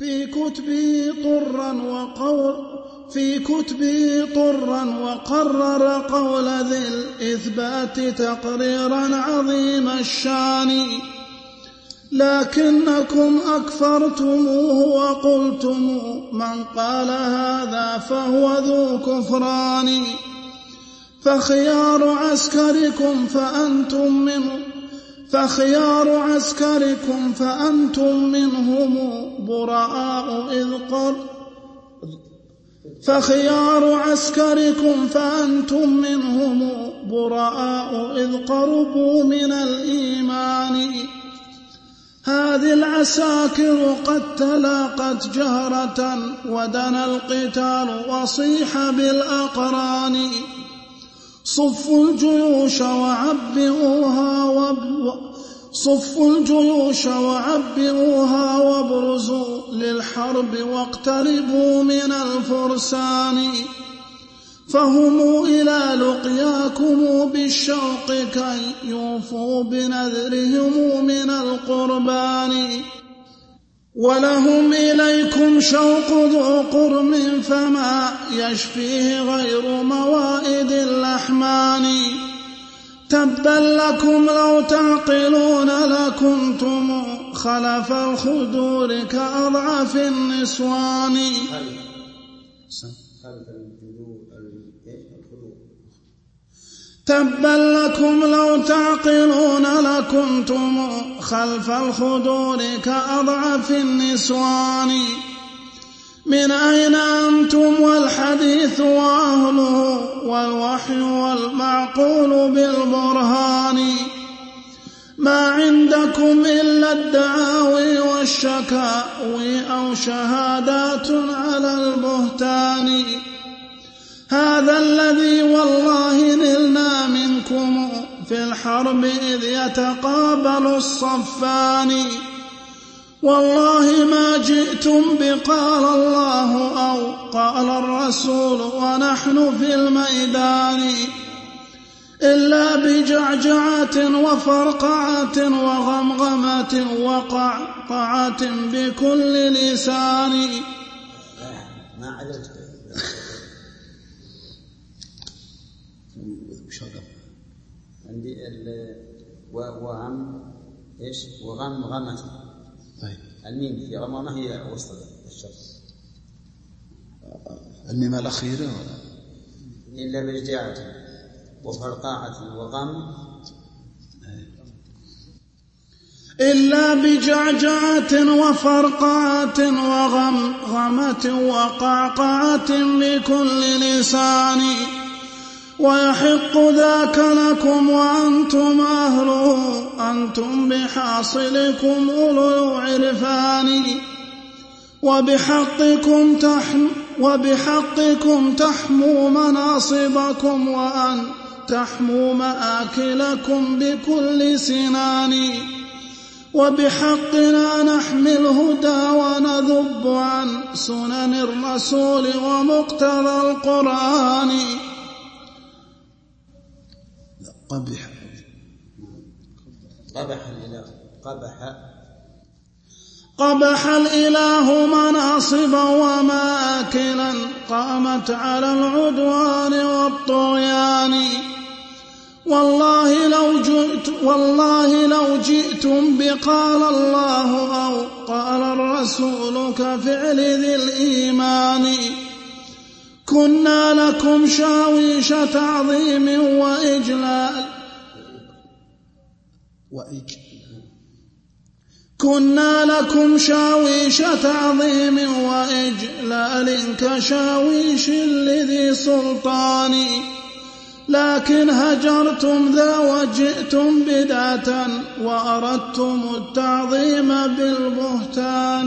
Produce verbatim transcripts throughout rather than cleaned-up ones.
في كتبه طرا وقول في كتبه طرا وقرر قول ذي الإثبات تقريرا عظيم الشان، لكنكم أكفرتموه وقلتم من قال هذا فهو ذو كفران. فخيار عسكركم فأنتم منه فخيار عسكركم فأنتم منهم براء إذ قر فخيار عسكركم فأنتم منهم براء إذ قربوا من الإيمان. هذه العساكر قد تلاقت جهرة ودنا القتال وصيح بالأقران. صفوا الجيوش وعبئوها وب... صفوا الجيوش وعبئوها وابرزوا للحرب واقتربوا من الفرسان. فهموا إلى لقياكم بالشوق كي يوفوا بنذرهم من القربان. ولهم إليكم شوق ذو قرم فما يشفيه غير موائد الأحمان. تبا لكم لو تعقلون لكنتم خلف الخدور كأضعف النسوان. تبا لكم لو تعقلون لكنتم خلف الخدور كأضعف النسوان. من أين أنتم والحديث وأهله والوحي والمعقول بالبرهان. ما عندكم إلا الدعاوي والشكاوي أو شهادات على البهتان. هذا الذي والله نلنا منكم في الحرب إذ يتقابل الصفان. والله ما جئتم بقال الله أو قال الرسول ونحن في الميدان إلا بجعجعة وفرقعة وغمغمة وقعقعة بكل لسان. ما علمت عندي وغم إيش وغم غمة. طيب الميم في غمامة هي وسط الشرط. الميم الأخيرة إلا بجعجعة وفرقعة وغم إلا بجعجعة وفرقعة وغمغمة وقعقعة بكل لسان. ويحق ذاك لكم وأنتم أهله أنتم بحاصلكم أولو العرفان. وبحقكم تحم وبحقكم تحموا مناصبكم وأن تحموا مآكلكم بكل سنان. وبحقنا نحمي الهدى ونذب عن سنن الرسول ومقتضى القرآن. قبح قبح الإله قبح قبح الإله مناصبا ومآكلا قامت على العدوان والطغيان. والله لو جئت والله لو جئتم بقال الله أو قال الرسول كفعل ذي الإيمان كنا لكم شاويش تعظيم وإجلال وإج كنا لكم شاويش تعظيم وإجلال كشاويش لذي سلطان. لكن هجرتم ذا وجئتم بدعة وأردتم التعظيم بالبهتان.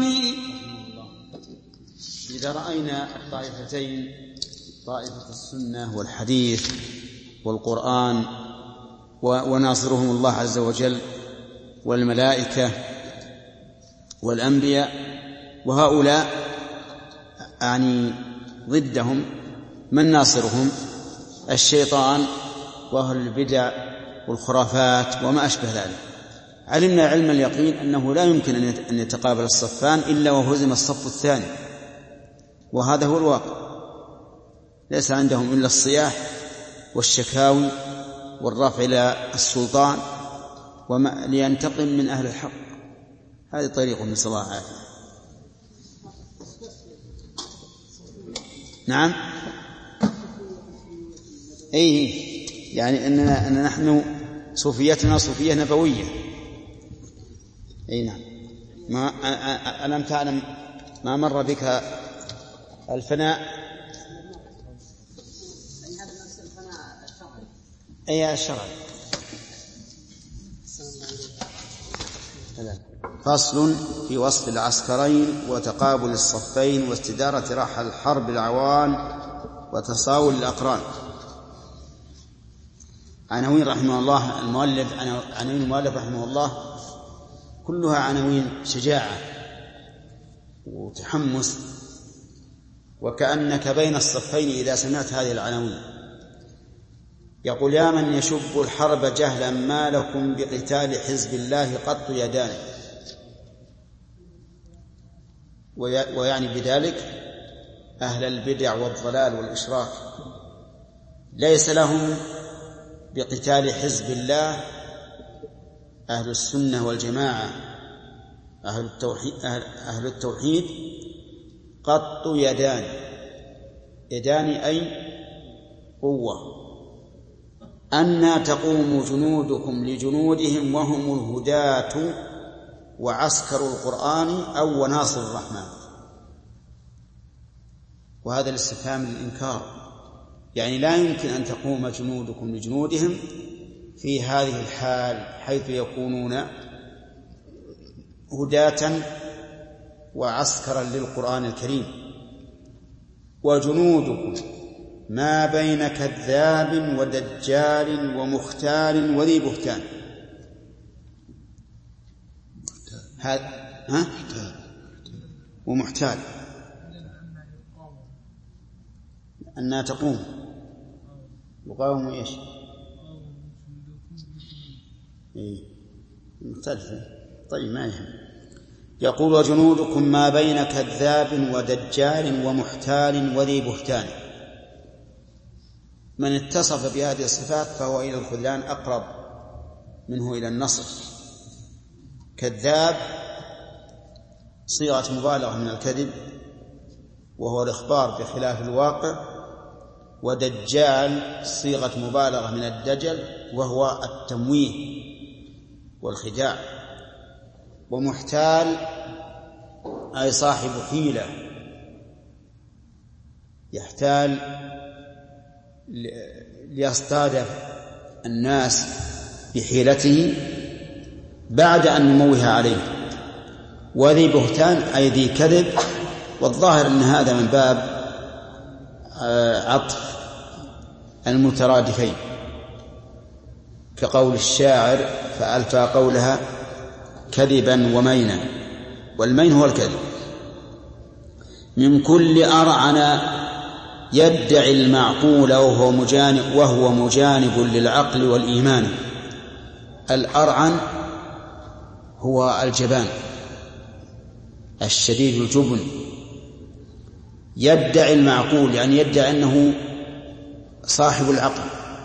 إذا رأينا الطائفتين طائفة السنة والحديث والقرآن وناصرهم الله عز وجل والملائكة والأنبياء وهؤلاء يعني ضدهم من ناصرهم؟ الشيطان وأهل البدع والخرافات وما أشبه ذلك. علمنا علم اليقين أنه لا يمكن أن يتقابل الصفان إلا وهزم الصف الثاني، وهذا هو الواقع. ليس عندهم إلا الصياح والشكاوي والرفع إلى السلطان وما لينتقم من أهل الحق. هذه طريق من صلاح عافية. نعم، أي يعني أننا أن نحن صوفيتنا صوفية نبوية. أي نعم. ما ألم تعلم ما مر بك الفناء؟ أي الشرع. فصل في وصف العسكرين وتقابل الصفين واستدارة رحل الحرب العوان وتصاول الأقران. عناوين رحمه الله المؤلف عناوين المؤلف رحمه الله كلها عناوين شجاعة وتحمس، وكأنك بين الصفين إذا سمعت هذه العناوين. يقول: يا من يشب الحرب جهلا ما لكم بقتال حزب الله قط يدان. ويعني بذلك أهل البدع والضلال والإشراك، ليس لهم بقتال حزب الله أهل السنة والجماعة أهل التوحيد, أهل, أهل التوحيد قط يدان. يدان أي قوة. أنى تقوم جنودكم لجنودهم وهم الهداة وعسكر القرآن أو وناصر الرحمن. وهذا الاستفهام للإنكار، يعني لا يمكن أن تقوم جنودكم لجنودهم في هذه الحال حيث يكونون هداة وعسكرا للقرآن الكريم. وجنودكم ما بين كذاب ودجال ومختال وذي بهتان. هذا ها ومحتال. أنها تقوم يقاوم إيش؟ إيه مختلفة. طيب ما يهم. يقول: وجنودكم ما بين كذاب ودجال ومحتال وذي بهتان. من اتصف بهذه الصفات فهو إلى الخذلان أقرب منه إلى النصر. كذاب صيغة مبالغة من الكذب وهو الإخبار بخلاف الواقع، ودجال صيغة مبالغة من الدجل وهو التمويه والخداع، ومحتال أي صاحب حيلة يحتال ليصطاد الناس بحيلته بعد أن يموه عليه. وذي بهتان أي ذي كذب، والظاهر أن هذا من باب عطف المترادفين كقول الشاعر: فألفى قولها كذبا ومينا. والمين هو الكذب. من كل أرعن يدعي المعقول وهو مجانب, وهو مجانب للعقل والإيمان. الأرعن هو الجبان الشديد الجبن. يدعي المعقول يعني يدعي أنه صاحب العقل.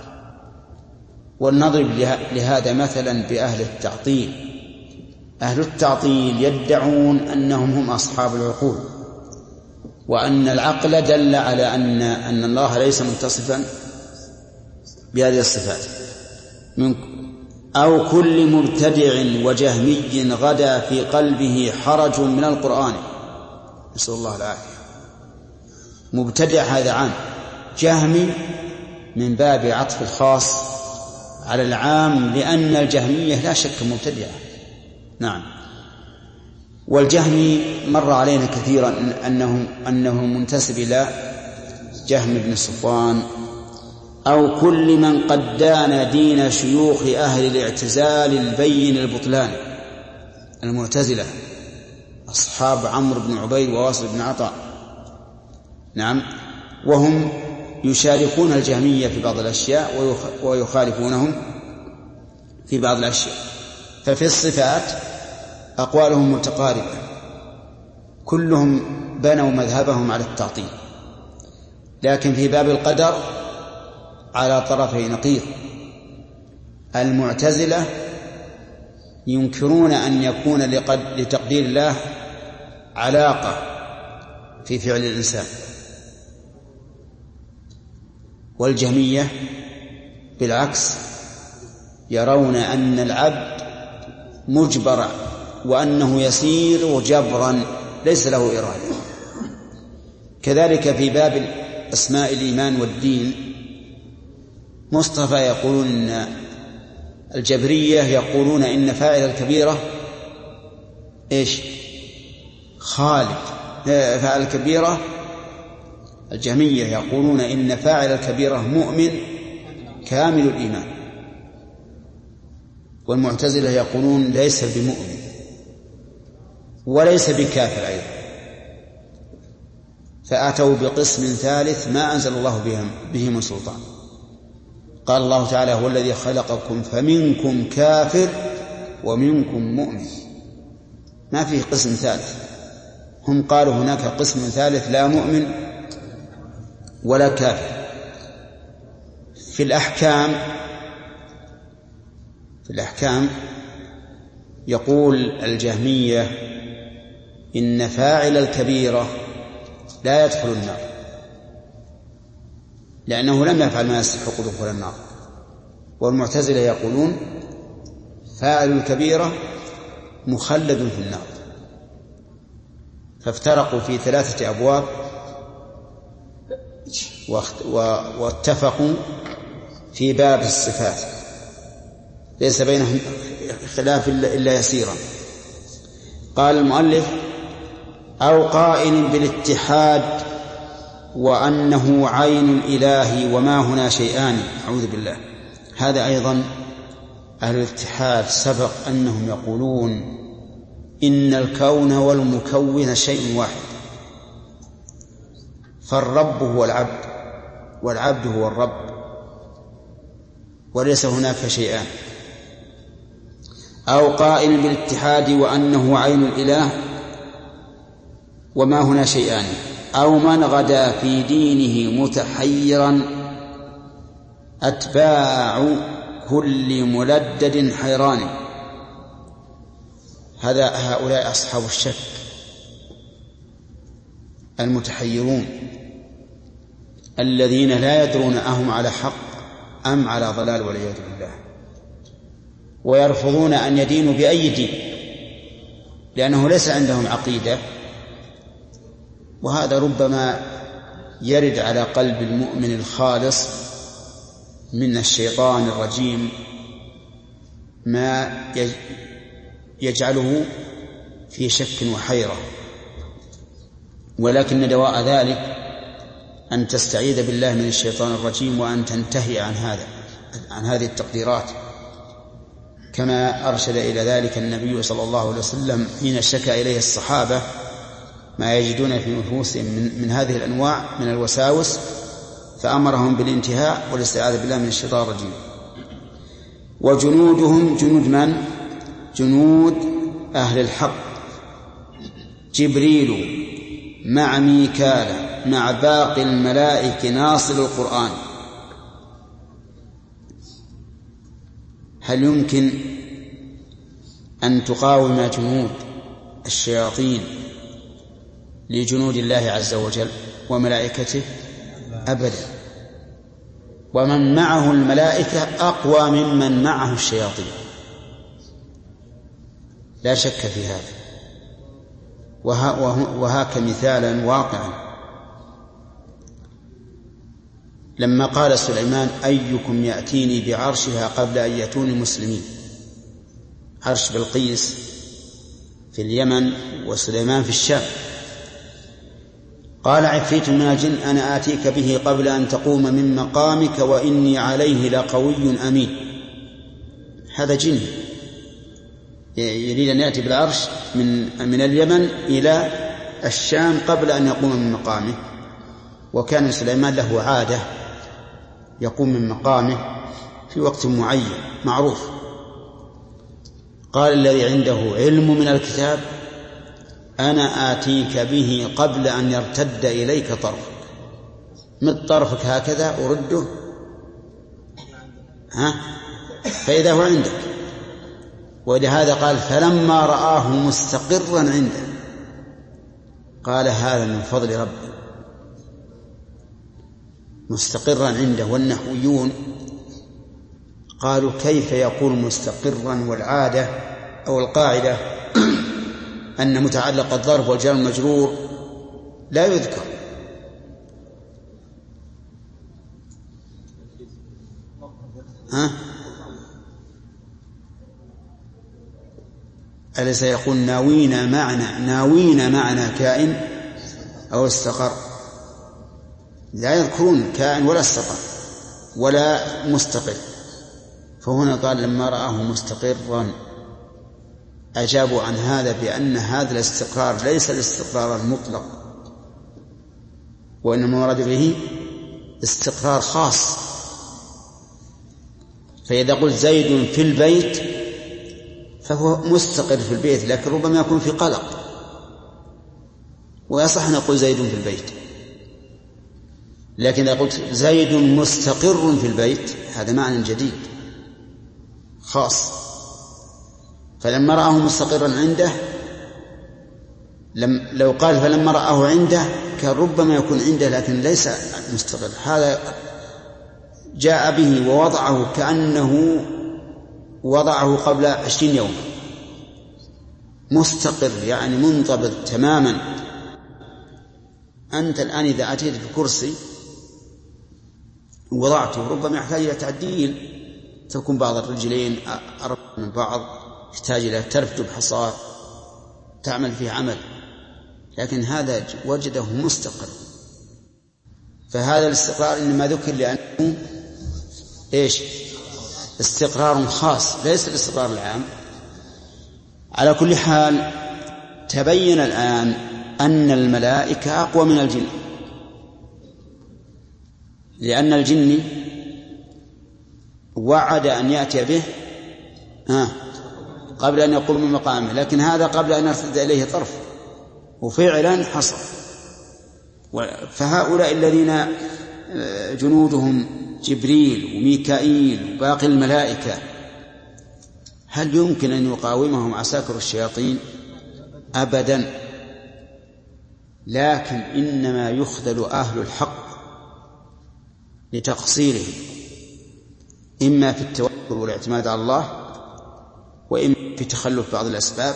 ولنضرب لهذا مثلا بأهل التعطيل. أهل التعطيل يدعون أنهم هم أصحاب العقول، وأن العقل دل على أن أن الله ليس متصفا بهذه الصفات. من أو كل مبتدع وجهمي غدا في قلبه حرج من القرآن. نسأل الله العافية. مبتدع هذا عام، جهمي من باب عطف الخاص على العام، لأن الجهمية لا شك مبتدعة. نعم. والجهمي مر علينا كثيرا أنه, أنه منتسب إلى جهم بن صفوان. أو كل من قد دان دين شيوخ أهل الاعتزال البين البطلان. المعتزلة أصحاب عمرو بن عبيد وواصل بن عطاء. نعم. وهم يشاركون الجهمية في بعض الأشياء ويخالفونهم في بعض الأشياء. ففي الصفات أقوالهم متقاربة، كلهم بنوا مذهبهم على التعطيل، لكن في باب القدر على طرفي نقيض. المعتزلة ينكرون أن يكون لتقدير الله علاقة في فعل الإنسان، والجهمية بالعكس يرون أن العبد مجبر وأنه يسير جبرا ليس له إرادة. كذلك في باب أسماء الإيمان والدين مصطفى يقولون إن الجبرية يقولون إن فاعل الكبيرة إيش خالد، فاعل الكبيرة. الجهمية يقولون إن فاعل الكبيرة مؤمن كامل الإيمان، والمعتزلة يقولون ليس بمؤمن وليس بكافر أيضا، فأتوا بقسم ثالث ما أنزل الله به من سلطان. قال الله تعالى هو الذي خلقكم فمنكم كافر ومنكم مؤمن، ما فيه قسم ثالث. هم قالوا هناك قسم ثالث لا مؤمن ولا كافر. في الأحكام في الأحكام يقول الجهمية إن فاعل الكبيرة لا يدخل النار لأنه لم يفعل ما يستحق دخول النار، والمعتزلة يقولون فاعل الكبيرة مخلد في النار. فافترقوا في ثلاثة أبواب واتفقوا في باب الصفات، ليس بينهم خلاف إلا يسيرا. قال المؤلف أو قائل بالاتحاد وأنه عين الإله وما هنا شيئان. أعوذ بالله. هذا أيضا أهل الاتحاد سبق أنهم يقولون إن الكون والمكون شيء واحد، فالرب هو العبد والعبد هو الرب وليس هناك شيئان. أو قائل بالاتحاد وأنه عين الإله وما هنا شيئان، أو من غدا في دينه متحيرا أتباع كل ملدد حيران. هذا هؤلاء أصحاب الشك المتحيرون الذين لا يدرون أهم على حق أم على ضلال والعياذ بالله، ويرفضون أن يدينوا بأي دين لأنه ليس عندهم عقيدة. وهذا ربما يرد على قلب المؤمن الخالص من الشيطان الرجيم ما يجعله في شك وحيرة، ولكن دواء ذلك أن تستعيذ بالله من الشيطان الرجيم وأن تنتهي عن هذا عن هذه التقديرات، كما أرشد إلى ذلك النبي صلى الله عليه وسلم حين شكى إليه الصحابة ما يجدون في نفوسهم من, من هذه الأنواع من الوساوس، فأمرهم بالانتهاء والاستعاذة بالله من الشيطان الرجيم. وجنودهم جنود من؟ جنود أهل الحق، جبريل مع ميكال مع باقي الملائكة ناصر القرآن. هل يمكن أن تقاوم جنود الشياطين لجنود الله عز وجل وملائكته؟ أبدا. ومن معه الملائكة أقوى ممن معه الشياطين، لا شك في هذا. وهاك مثالا واقعا لما قال سليمان أيكم يأتيني بعرشها قبل أن يأتوني مسلمين. عرش بلقيس في اليمن وسليمان في الشام. قال عفريت من الجن أنا آتيك به قبل أن تقوم من مقامك وإني عليه لقوي أمين. هذا جن يريد أن يأتي بالعرش من, من اليمن إلى الشام قبل أن يقوم من مقامه، وكان سليمان له عادة يقوم من مقامه في وقت معين معروف. قال الذي عنده علم من الكتاب أنا آتيك به قبل أن يرتد إليك طرفك، مد طرفك هكذا أرده ها فإذا هو عندك. ولهذا قال فلما رآه مستقرا عنده قال هذا من فضل ربي، مستقرا عنده. والنحويون قالوا كيف يقول مستقرا والعادة أو القاعدة أن متعلق الظرف والجار المجرور لا يذكر. ها أليس يقول ناوينا معنى ناوينا معنى كائن أو استقر؟ لا يذكرون كائن ولا استقر ولا مستقر. فهنا قال لما رآه مستقرا أجابوا عن هذا بأن هذا الاستقرار ليس الاستقرار المطلق، وإنما مراد به استقرار خاص. فإذا قلت زيد في البيت فهو مستقر في البيت، لكن ربما يكون في قلق، ويصح أن نقول زيد في البيت. لكن إذا قلت زيد مستقر في البيت هذا معنى جديد خاص. فلما رآه مستقرا عنده لم لو قال فلما رآه عنده كان ربما يكون عنده لكن ليس مستقر. هذا جاء به ووضعه كأنه وضعه قبل عشرين يوم، مستقر يعني منضبط تماما. أنت الآن إذا أتيت بكرسي وضعته ربما يحتاج إلى تعديل، تكون بعض الرجلين أربع من بعض، يحتاج إلى ترفد بحصار تعمل فيه عمل، لكن هذا وجده مستقر. فهذا الاستقرار إنما ذكر لأنه إيش؟ استقرار خاص ليس الاستقرار العام. على كل حال تبين الآن أن الملائكة أقوى من الجن، لأن الجن وعد أن يأتي به ها قبل أن يقول من مقامه، لكن هذا قبل أن يرتد إليه طرف، وفعلا حصل. فهؤلاء الذين جنودهم جبريل وميكائيل وباقي الملائكة هل يمكن أن يقاومهم عساكر الشياطين؟ أبدا. لكن إنما يخذل أهل الحق لتقصيرهم، إما في التوكل والاعتماد على الله، وإما في تخلف بعض الأسباب،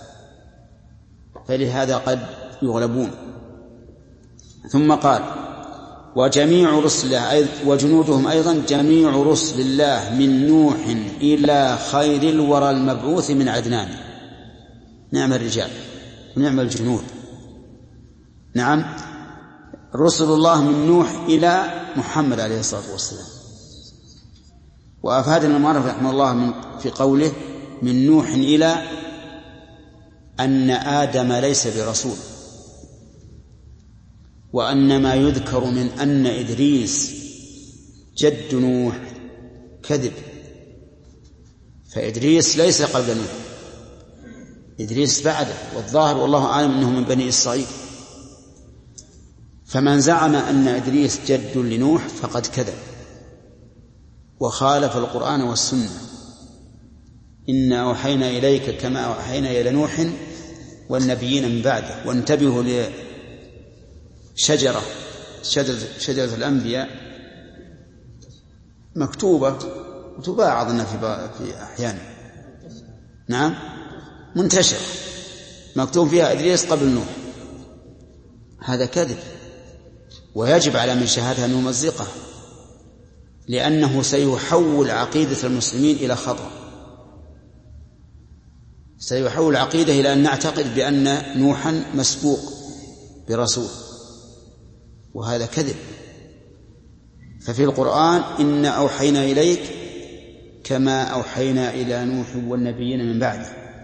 فلهذا قد يغلبون. ثم قال وجميع رسل الله وجنودهم أيضا جميع رسل الله من نوح إلى خير الورى المبعوث من عدنان. نعم الرجال ونعم الجنود. نعم رسل الله من نوح إلى محمد عليه الصلاة والسلام. وأفادنا المؤلف رحمه الله من في قوله من نوح إلى أن آدم ليس برسول، وأن ما يذكر من أن إدريس جد نوح كذب، فإدريس ليس قبل نوح، إدريس بعده، والظاهر والله أعلم أنه من بني إسرائيل. فمن زعم أن إدريس جد لنوح فقد كذب وخالف القرآن والسنة. إنا أوحينا إليك كما أوحينا إلى نوح والنبيين من بعده. وانتبهوا لشجرة شجرة, شجرة الأنبياء مكتوبة وتباع أظن في أحيان، نعم منتشرة، مكتوب فيها إدريس قبل نوح. هذا كذب، ويجب على من شاهدها أن يمزقها، لأنه سيحول عقيدة المسلمين إلى خطأ، سيحول العقيدة إلى أن نعتقد بأن نوحا مسبوق برسول، وهذا كذب. ففي القرآن إنا أوحينا إليك كما أوحينا إلى نوح والنبيين من بعده.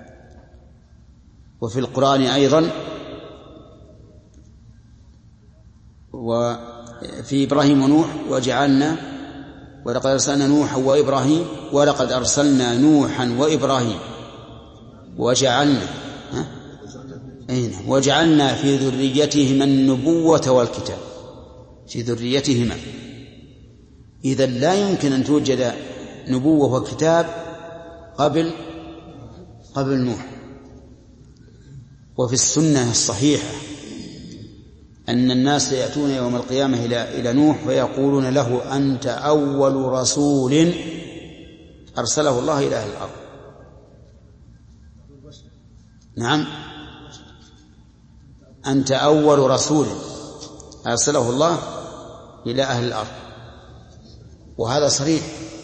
وفي القرآن أيضا وفي إبراهيم ونوح وجعلنا ولقد أرسلنا نوحا وإبراهيم ولقد أرسلنا نوحا وإبراهيم وجعلنا وجعلنا في ذريتهما النبوة والكتاب، في ذريتهما. إذن لا يمكن أن توجد نبوة وكتاب قبل قبل نوح. وفي السنة الصحيحة أن الناس يأتون يوم القيامة إلى إلى نوح ويقولون له: أنت أول رسول أرسله الله إلى أهل الأرض. نعم، أنت أول رسول أرسله الله إلى أهل الأرض، وهذا صريح.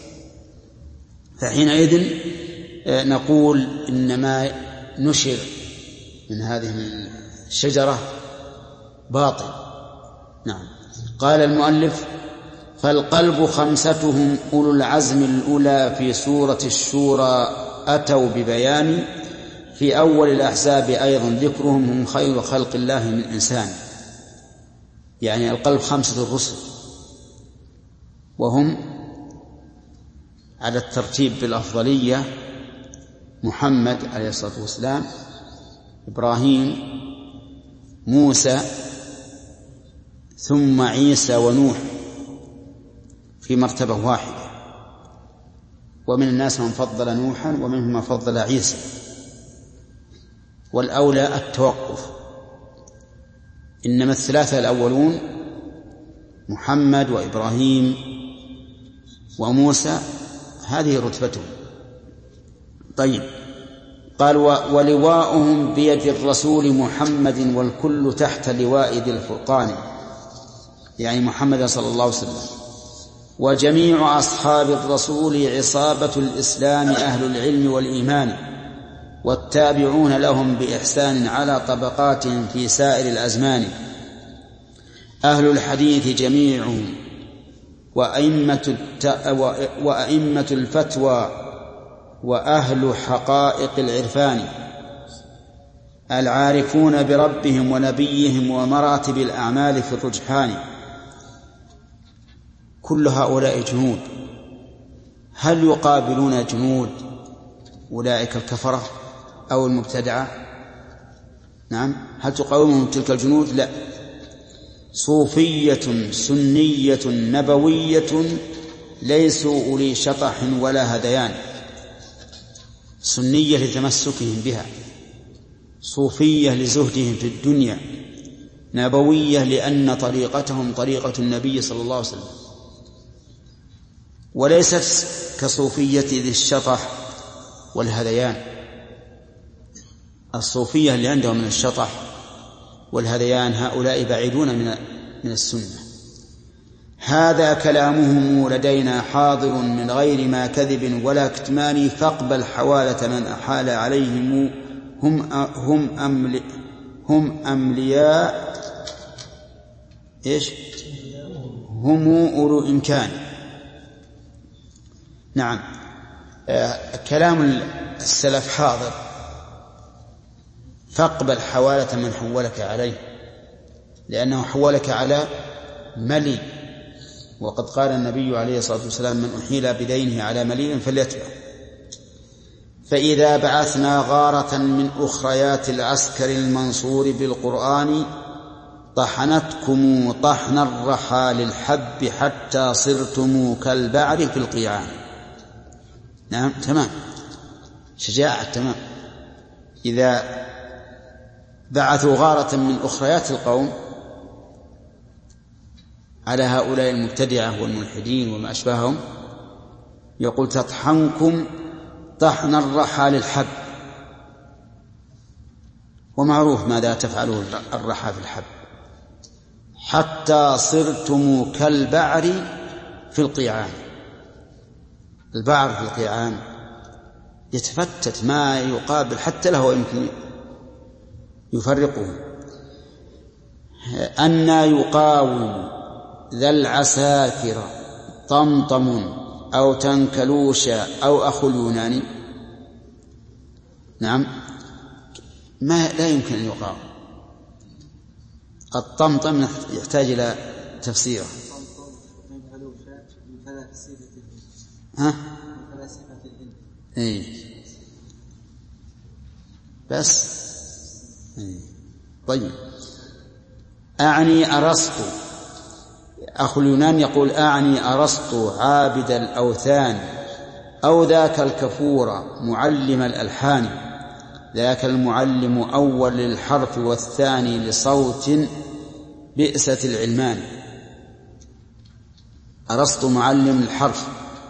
فحينئذ نقول إنما نشر من هذه الشجرة باطل. نعم. قال المؤلف: فالقلب خمستهم أولو العزم الأولى في سورة الشورى أتوا ببيان، في أول الأحزاب أيضا ذكرهم هم خير خلق الله من إنسان. يعني القلب خمسة الرسل، وهم على الترتيب بالأفضلية: محمد عليه الصلاة والسلام، إبراهيم، موسى، ثم عيسى ونوح في مرتبة واحدة. ومن الناس من فضل نوحا ومنهم من فضل عيسى، والأولى التوقف. إنما الثلاثة الأولون محمد وإبراهيم وموسى هذه رتبتهم. طيب، قال: ولواؤهم بيد الرسول محمد والكل تحت لواء ذي الفرقان، يعني محمد صلى الله عليه وسلم. وجميع أصحاب الرسول عصابة الإسلام أهل العلم والإيمان، والتابعون لهم بإحسان على طبقات في سائر الأزمان. أهل الحديث جميعهم وأئمة وأئمة الفتوى وأهل حقائق العرفان، العارفون بربهم ونبيهم ومراتب الأعمال في الرجحان. كل هؤلاء جنود. هل يقابلون جنود أولئك الكفرة أو المبتدعة؟ نعم. هل تقاومهم تلك الجنود؟ لا. صوفية سنية نبوية ليسوا أولي شطح ولا هذيان. سنية لتمسكهم بها، صوفية لزهدهم في الدنيا، نبوية لأن طريقتهم طريقة النبي صلى الله عليه وسلم، وليست كصوفية ذي الشطح والهذيان. الصوفية اللي عندهم من الشطح والهذيان هؤلاء بعيدون من من السنة. هذا كلامهم لدينا حاضر من غير ما كذب ولا كتمان، فاقبل حوالة من أحال عليهم هم هم أمل هم أملياء إيش هم أولو إمكان. نعم. آه كلام السلف حاضر. فاقبل حوالة من حولك عليه، لأنه حولك على ملي، وقد قال النبي عليه الصلاة والسلام: من أحيل بدينه على ملي فليتبع. فإذا بعثنا غارة من أخريات العسكر المنصور بالقرآن، طحنتكم طحن الرحى للحب حتى صرتم كالبعر في القيعان. نعم، تمام، شجاعة تمام. إذا بعثوا غارة من أخريات القوم على هؤلاء المبتدعة والملحدين وما أشبههم، يقول: تطحنكم طحن الرحى للحب. ومعروف ماذا تفعله الرحى في الحب. حتى صرتم كالبعر في القيعان. البعر في القيعان يتفتت ما يقابل، حتى له يمكن يفرقه. أن يقاوم ذا العساكر طمطم أو تنكلوش أو أخو اليوناني. نعم، ما لا يمكن أن يقاوم. الطمطم يحتاج إلى تفسيره. ها؟ إيه؟ بس. طيب أعني أرسطو، أخو اليونان يقول أعني أرسطو عابد الأوثان أو ذاك الكفور معلم الألحان، ذاك المعلم أول للحرف والثاني لصوت بئست العلمان. أرسطو معلم الحرف،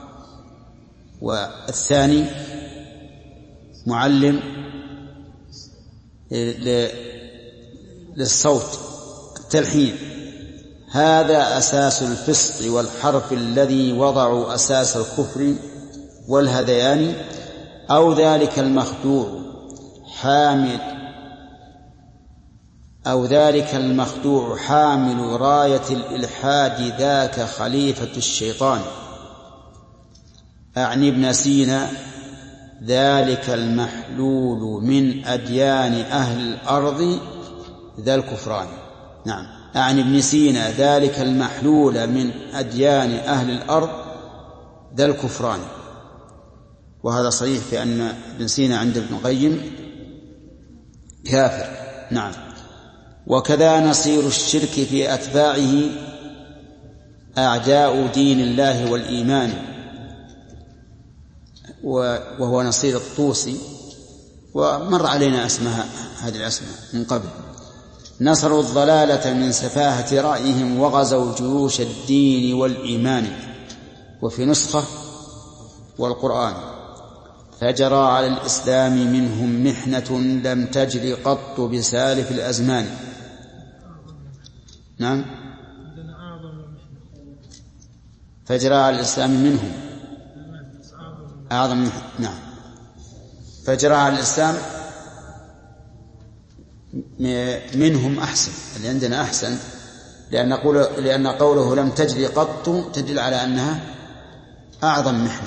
والثاني معلم للصوت التلحين. هذا أساس الفسق والحرف الذي وضعوا أساس الكفر والهذيان. أو ذلك المخدوع حامل أو ذلك المخدوع حامل راية الإلحاد ذاك خليفة الشيطان. أعني ابن سينا ذلك المحلول من أديان أهل الأرض ذا الكفران. نعم، أعني ابن سينا ذلك المحلول من أديان أهل الأرض ذا الكفران. وهذا صحيح في أن ابن سينا عند ابن القيم كافر. نعم. وكذا نصير الشرك في أتباعه أعداء دين الله والإيمان، وهو نصير الطوسي، ومر علينا اسمها هذه الأسماء من قبل. نصروا الضلالة من سفاهة رأيهم وغزوا جيوش الدين والإيمان. وفي نسخة والقرآن فجرى على الإسلام منهم محنة لم تجر قط بسالف الأزمان. نعم، فجرى على الإسلام منهم أعظم. نعم، فجرى على الإسلام منهم أحسن، اللي عندنا أحسن، لأن قوله, لأن قوله لم تجري قط تدل على أنها أعظم محنة.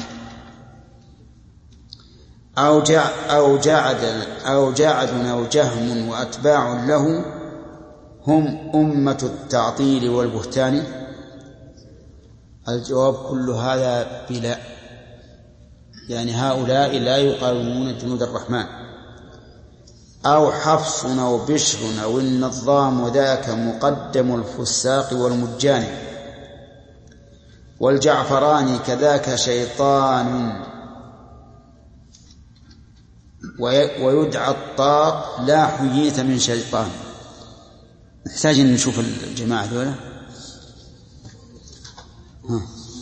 أو جع أو جعد أو جعد أو جهم وأتباع له هم أمة التعطيل والبهتان. الجواب كل هذا بلا، يعني هؤلاء لا يقاومون جنود الرحمن. أو حفص أو بشر أو النظام ذاك مقدم الفساق والمجان. والجعفراني كذاك شيطان ويدعى الطاق لا حييت من شيطان. نحتاج أن نشوف الجماعة ذولا. ها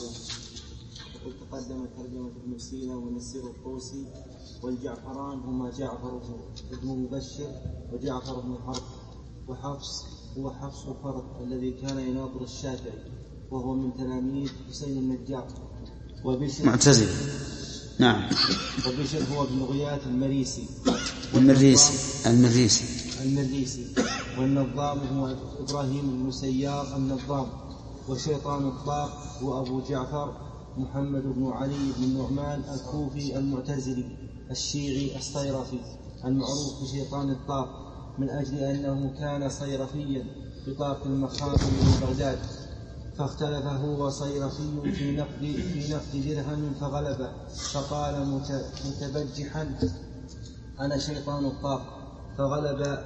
تقدم ترجمة ابن سينا ونسير الطوسي. والجعفران هما جعفر بن مبشر وجعفر بن حرب. وحفص هو حفص فرد الذي كان يناظر الشافعي وهو من تلاميذ حسين النجار. وبشر معتزلي. نعم. وبشر هو ابن غياث المريسي المريسي المريسي المريسي والنظام هو إبراهيم بن سيار النظام. وشيطان الطاق هو أبو جعفر محمد بن علي بن النعمان الكوفي المعتزلي الشيعي الصيرفي المعروف بشيطان الطاق من أجل أنه كان صيرفيا بطاق المخاطر من بغداد، فاختلف هو صيرفي في نقد في نقد درهم فغلب، فقال متبجحا أنا شيطان الطاق، فغلب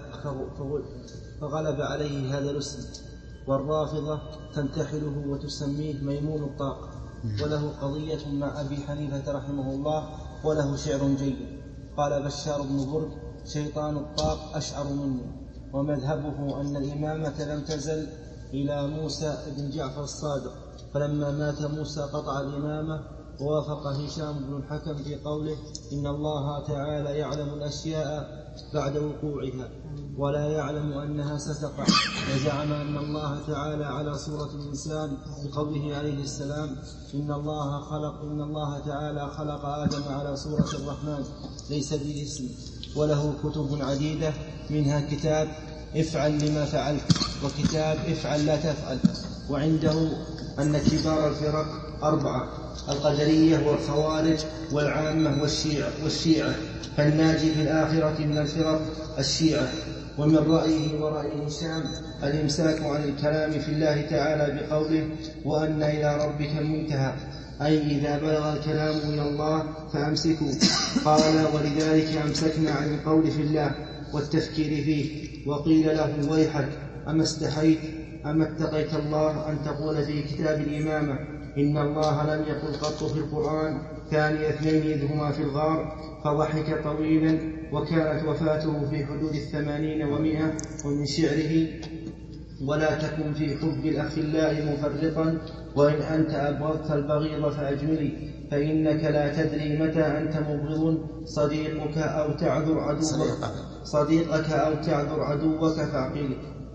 فغلب عليه هذا الاسم. والرافضة تنتحله وتسميه ميمون الطاق. وله قضية مع أبي حنيفة رحمه الله وله شعر جيد. قال بشار بن برد شيطان الطاق أشعر مني. ومذهبه أن الإمامة لم تزل إلى موسى بن جعفر الصادق، فلما مات موسى قطع الإمامة. ووافق هشام بن الحكم في قوله إن الله تعالى يعلم الأشياء بعد وقوعها ولا يعلم أنها ستقع. وزعم أن الله تعالى على صورة الإنسان بقوله عليه السلام إن الله خلق إن الله تعالى خلق آدم على صورة الرحمن ليس بالاسم. وله كتب عديدة منها كتاب افعل لما فعلت وكتاب افعل لا تفعل. وعنده أن كبار الفرق أربعة: القدرية والخوارج والعامة والشيعة, والشيعة فالناجي في الآخرة من الفرق الشيعة. ومن رأيه ورأي هشام الإمساك عن الكلام في الله تعالى بقوله وأن إلى ربك المنتهى. أي إذا بلغ الكلام إلى الله فأمسكوا. قال ولذلك أمسكنا عن القول في الله والتفكير فيه. وقيل له ويحك أما استحيت أما اتقيت الله أن تقول في كتاب الإمامة إن الله لم يقل قط في القرآن ثاني اثنين إذ هما في الغار. فضحك طويلا وكانت وفاته في حدود الثمانين ومئة. ومن شعره ولا تكن في حب الأخلاء مفرطا وإن أنت أبغضت البغيض فأجملي فإنك لا تدري متى أنت مبغض صديقك أو تعذر عدوك صديقك أو تعذر عدوك فاعقله.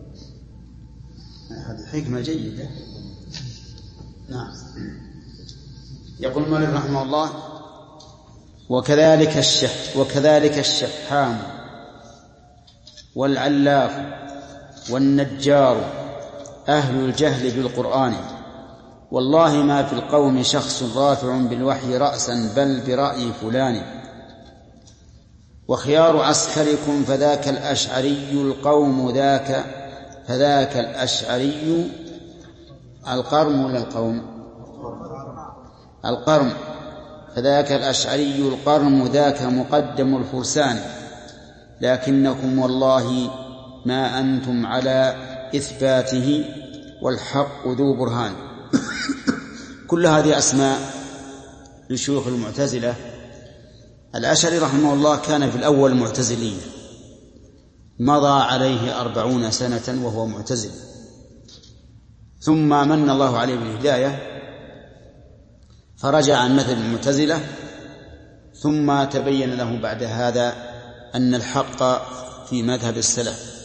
هذه حكمة جيدة. نعم. يقول المؤلف رحمه الله وكذلك الشح وكذلك الشحام والعلاف والنجار أهل الجهل بالقرآن والله ما في القوم شخص رافع بالوحي رأسا بل برأي فلان. وخيار عسكركم فذاك الأشعري القوم ذاك فذاك الأشعري القرم ولا القوم القرم فذاك الأشعري القرم ذاك مقدم الفرسان لكنكم والله ما أنتم على إثباته والحق ذو برهان. كل هذه أسماء لشيوخ المعتزلة. الأشعري رحمه الله كان في الأول معتزليا مضى عليه أربعون سنة وهو معتزل ثم من الله عليه بالهداية فرجع عن مثل المعتزلة ثم تبين له بعد هذا أن الحق في مذهب السلف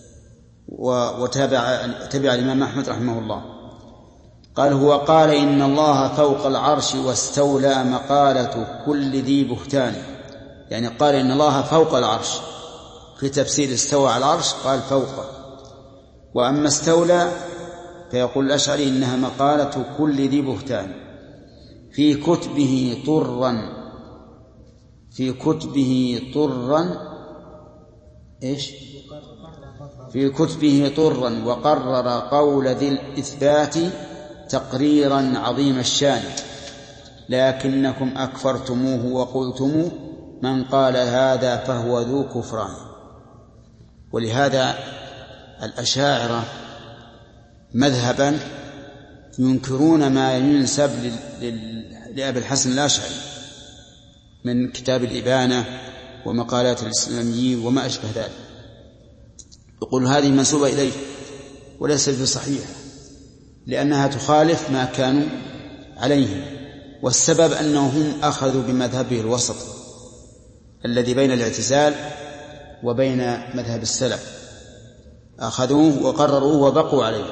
وتابع تبع الإمام أحمد رحمه الله. قال هو قال إن الله فوق العرش واستولى مقالة كل ذي بهتان. يعني قال إن الله فوق العرش في تفسير استوى على العرش قال فوقه. وأما استولى فيقول الأشعري إنها مقالة كل ذي بهتان في كتبه طرا في كتبه طرا إيش في كتبه طرا وقرر قول ذي الإثبات تقريرا عظيم الشان لكنكم أكفرتموه وقلتم من قال هذا فهو ذو كفران. ولهذا الأشاعرة مذهبا ينكرون ما ينسب لأبي الحسن الأشعري من كتاب الإبانة ومقالات الإسلاميين وما أشبه ذلك. يقول هذه منسوبة إليه وليست بصحيحة لأنها تخالف ما كانوا عليه. والسبب أنهم أخذوا بمذهبه الوسط الذي بين الاعتزال وبين مذهب السلف أخذوه وقرروه وبقوا عليه.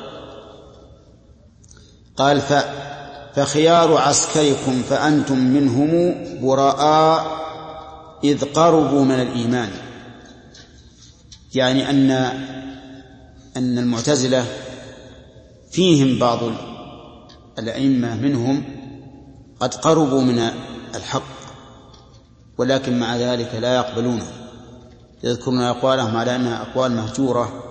قال فخيار عسكركم فأنتم منهم براء إذ قربوا من الإيمان. يعني أن أن المعتزلة فيهم بعض الأئمة منهم قد قربوا من الحق ولكن مع ذلك لا يقبلونه يذكرون أقوالهم على أنها أقوال مهجورة.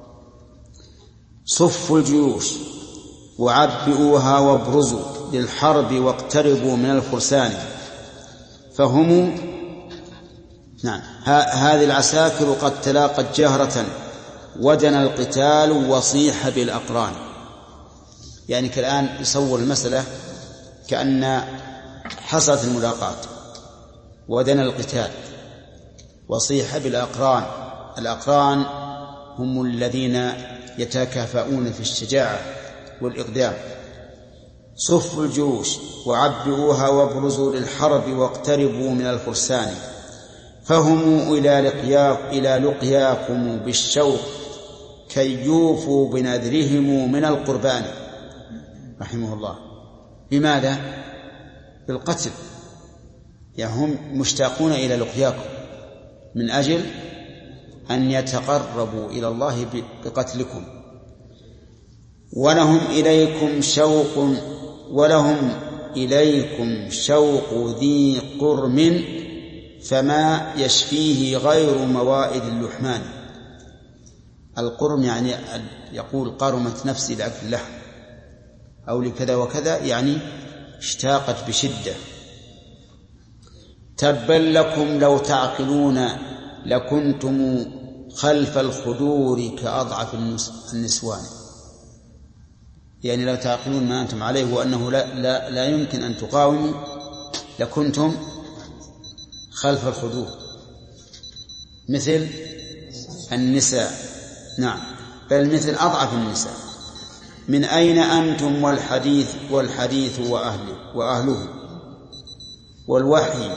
صفوا الجيوش وعبئوها وابرزوا للحرب واقتربوا من الفرسان فهم نعم هذه العساكر قد تلاقت جهرة ودنا القتال وصيح بالأقران. يعني كالآن يصور المسألة كأن حصلت الملاقاة ودنا القتال وصيح بالأقران. الأقران هم الذين يتكافؤون في الشجاعة والإقدام. صفوا الجيوش وعبئوها وابرزوا للحرب واقتربوا من الفرسان فهم إلى لقياك إلى لقياكم بالشوق كي يوفوا بنذرهم من القربان. رحمه الله. بماذا؟ بالقتل. يعني هم مشتاقون إلى لقياكم من أجل أن يتقربوا إلى الله بقتلكم. ولهم إليكم شوق ولهم إليكم شوق ذي قرم فما يشفيه غير موائد اللحمان. القرم يعني يقول قرمت نفسي لأكل اللحم أو لكذا وكذا، يعني اشتاقت بشدة. تبا لكم لو تعقلون لكنتم خلف الخدور كأضعف النسوان. يعني لو تعقلون ما أنتم عليه وأنه لا, لا, لا يمكن أن تقاوموا لكنتم خلف الخدور مثل النساء. نعم، بل مثل أضعف النساء. من أين أنتم والحديث والحديث وأهله وأهله والوحي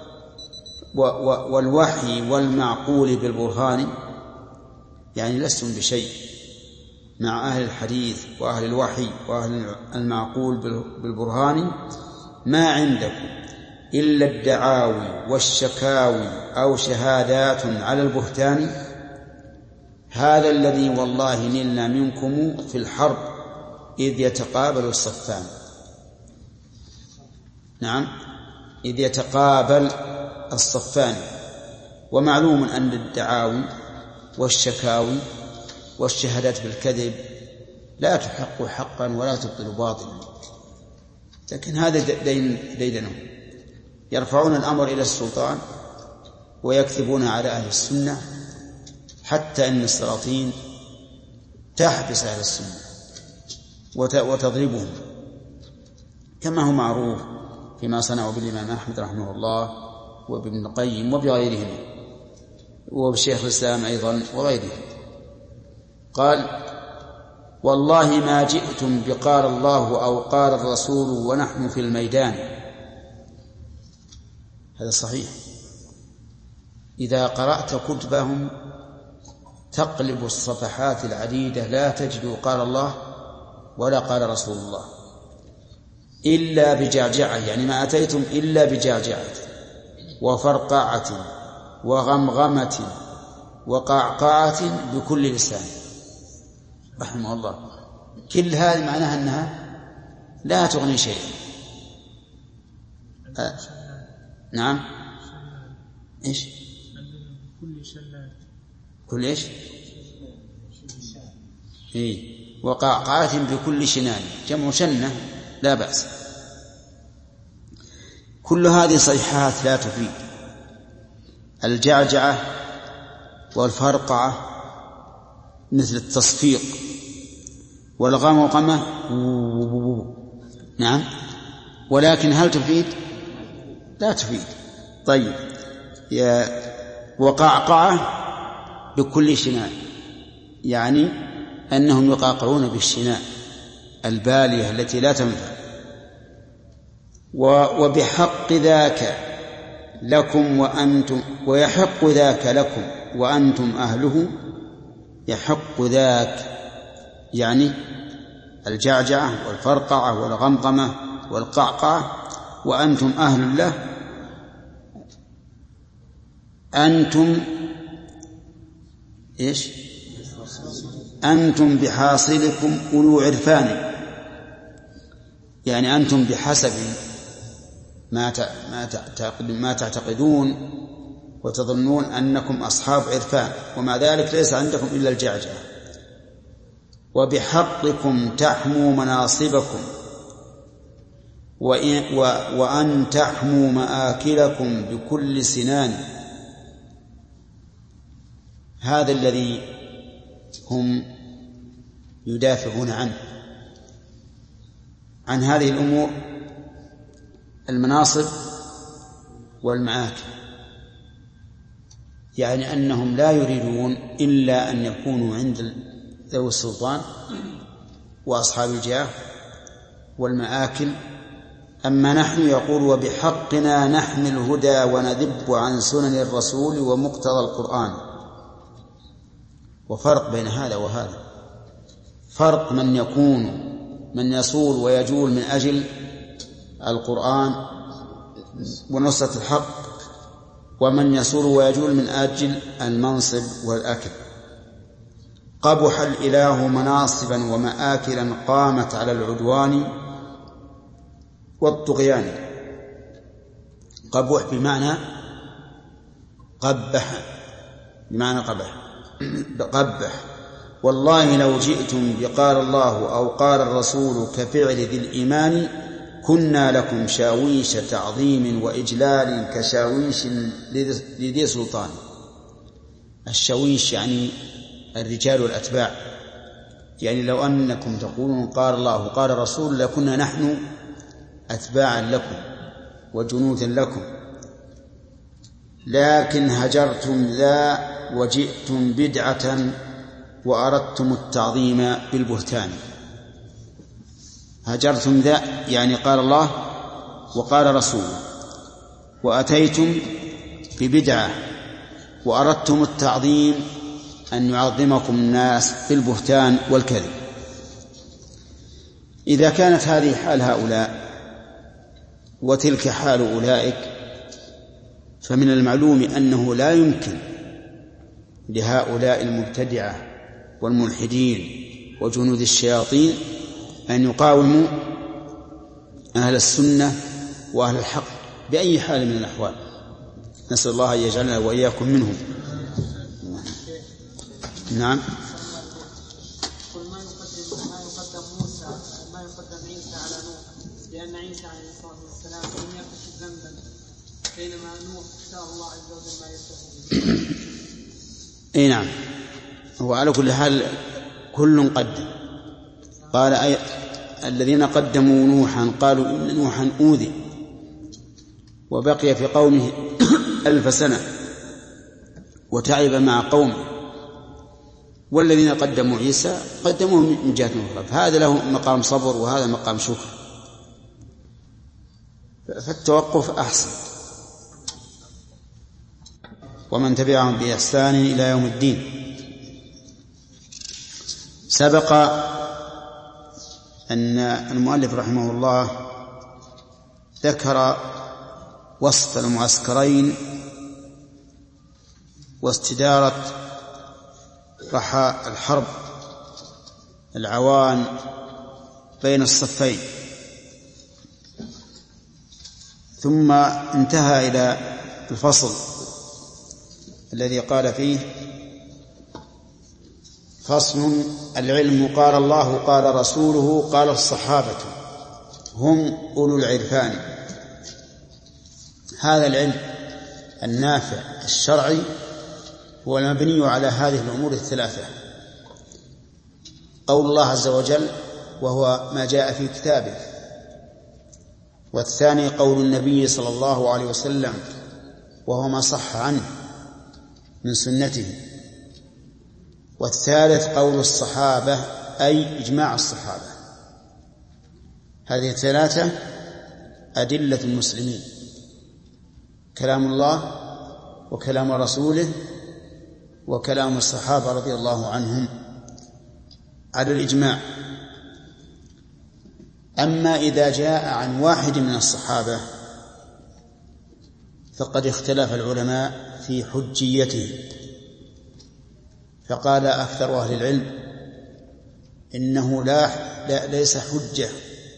والوحي والمعقول بالبرهان. يعني لستم بشيء مع أهل الحديث وأهل الوحي وأهل المعقول بالبرهان. ما عندكم إلا الدعاوي والشكاوي أو شهادات على البهتان. هذا الذي والله نلنا منكم في الحرب إذ يتقابل الصفان. نعم، إذ يتقابل الصفان. ومعلوم أن الدعاوي والشكاوي والشهادات بالكذب لا تحق حقا ولا تبطل باطلا، لكن هذا دين ديدنهم. يرفعون الأمر إلى السلطان ويكذبون على أهل السنة، حتى أن السلاطين تحبس أهل السنة وتضربهم، كما هو معروف فيما صنعوا بالإمام أحمد رحمه الله وابن القيم وبغيرهم وبشيخ الإسلام أيضا وغيرهم. قال: والله ما جئتم بقال الله أو قال الرسول ونحن في الميدان. هذا صحيح. إذا قرأت كتبهم تقلب الصفحات العديدة لا تجد قال الله ولا قال رسول الله إلا بجعجعة، يعني ما أتيتم إلا بجعجعة وفرقعة وغمغمة وقعقعة بكل لسان رحمه الله. كل هذه معناها أنها لا تغني شيئا. أه. نعم. إيش؟ كل شلات. كل إيش؟ إيه. وقعقعة بكل شنان، جمع شنة لا بأس. كل هذه صيحات لا تفيد. الجعجعة والفرقعة مثل التصفيق، والغمغمة نعم، ولكن هل تفيد؟ لا تفيد. طيب، وقعقعة بكل شناء، يعني أنهم يقاقعون بالشناء البالية التي لا تنفع. وبحق ذاك لكم وأنتم ويحق ذاك لكم وأنتم أهله. يحق ذاك يعني الجعجعة والفرقعة والغمغمة والقعقعة وأنتم أهل له. أنتم إيش؟ أنتم بحاصلكم أولو عرفان، يعني أنتم بحسب ما ما تعتقدون وتظنون أنكم أصحاب عرفان، ومع ذلك ليس عندكم إلا الجعجعة. وبحقكم تحموا مناصبكم وأن تحموا مآكلكم بكل سنان. هذا الذي هم يدافعون عنه، عن هذه الأمور، المناصب والمآكل. يعني أنهم لا يريدون إلا أن يكونوا عند ذوي السلطان وأصحاب الجاه والمآكل. أما نحن، يقول: وبحقنا نحمي الهدى ونذب عن سنن الرسول ومقتضى القرآن. وفرق بين هذا وهذا. فرق من يكون من يصول ويجول من أجل القرآن ونصرة الحق، ومن يصول ويجول من أجل المنصب والأكل. قبح الإله مناصبا ومآكلا قامت على العدوان والطغيان. قبح بمعنى قبح، بمعنى قبح قبح. والله لو جئتم بقال الله أو قال الرسول كفعل ذي الإيمان كنا لكم شاويش تعظيم وإجلال كشاويش لذي سلطان. الشاويش يعني الرجال والأتباع، يعني لو أنكم تقولون قال الله قال الرسول لكنا نحن أتباعا لكم وجنودا لكم، لكن هجرتم ذا وجئتم بدعة وأردتم التعظيم بالبهتان. هجرتم ذا يعني قال الله وقال رسوله، وأتيتم ببدعة وأردتم التعظيم أن يعظمكم الناس بالبهتان والكذب. إذا كانت هذه حال هؤلاء وتلك حال أولئك، فمن المعلوم أنه لا يمكن لهؤلاء المبتدعة والملحدين وجنود الشياطين أن يقاوموا أهل السنة وأهل الحق بأي حال من الأحوال. نسأل الله أن يجعلنا وإياكم منهم. نعم. قل ما يقدم ما يقدم موسى ما يقدم عيسى على نوح، لأن عيسى عليه الصلاة والسلام لم يكشف ذنبا، بينما نوح شاء الله عز وجل ما يتقي. اي نعم. هو على كل حال كل قدم. قال أي الذين قدموا نوحا قالوا إن نوحا أوذي وبقي في قومه ألف سنة وتعب مع قومه، والذين قدموا عيسى قدموه من جهة أخرى، فهذا له مقام صبر وهذا مقام شكر، فالتوقف أحسن. ومن تبعهم بإحسان إلى يوم الدين. سبق أن المؤلف رحمه الله ذكر وصف المعسكرين واستدارة رحى الحرب العوان بين الصفين، ثم انتهى إلى الفصل الذي قال فيه: فصل العلم قال الله قال رسوله قال الصحابة هم أولو العرفان. هذا العلم النافع الشرعي هو المبني على هذه الأمور الثلاثة: قول الله عز وجل وهو ما جاء في كتابه، والثاني قول النبي صلى الله عليه وسلم وهو ما صح عنه من سنته، والثالث قول الصحابة أي إجماع الصحابة. هذه الثلاثة أدلة المسلمين: كلام الله وكلام رسوله وكلام الصحابة رضي الله عنهم على الإجماع. أما إذا جاء عن واحد من الصحابة فقد اختلف العلماء في حجيته، فقال أكثر أهل العلم إنه لا, لا ليس حجة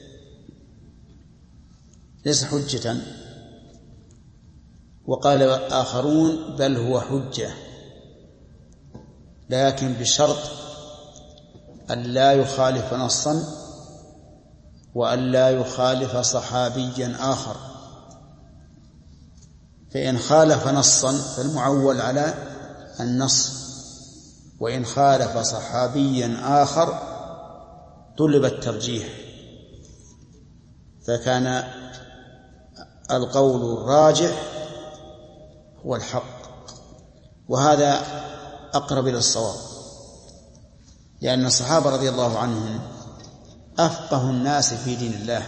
ليس حجة، وقال آخرون بل هو حجة، لكن بشرط أن لا يخالف نصا وأن لا يخالف صحابيا آخر. فإن خالف نصا فالمعول على النص، وإن خالف صحابيا آخر طلب الترجيح، فكان القول الراجح هو الحق، وهذا أقرب إلى الصواب، لأن الصحابة رضي الله عنهم أفقه الناس في دين الله،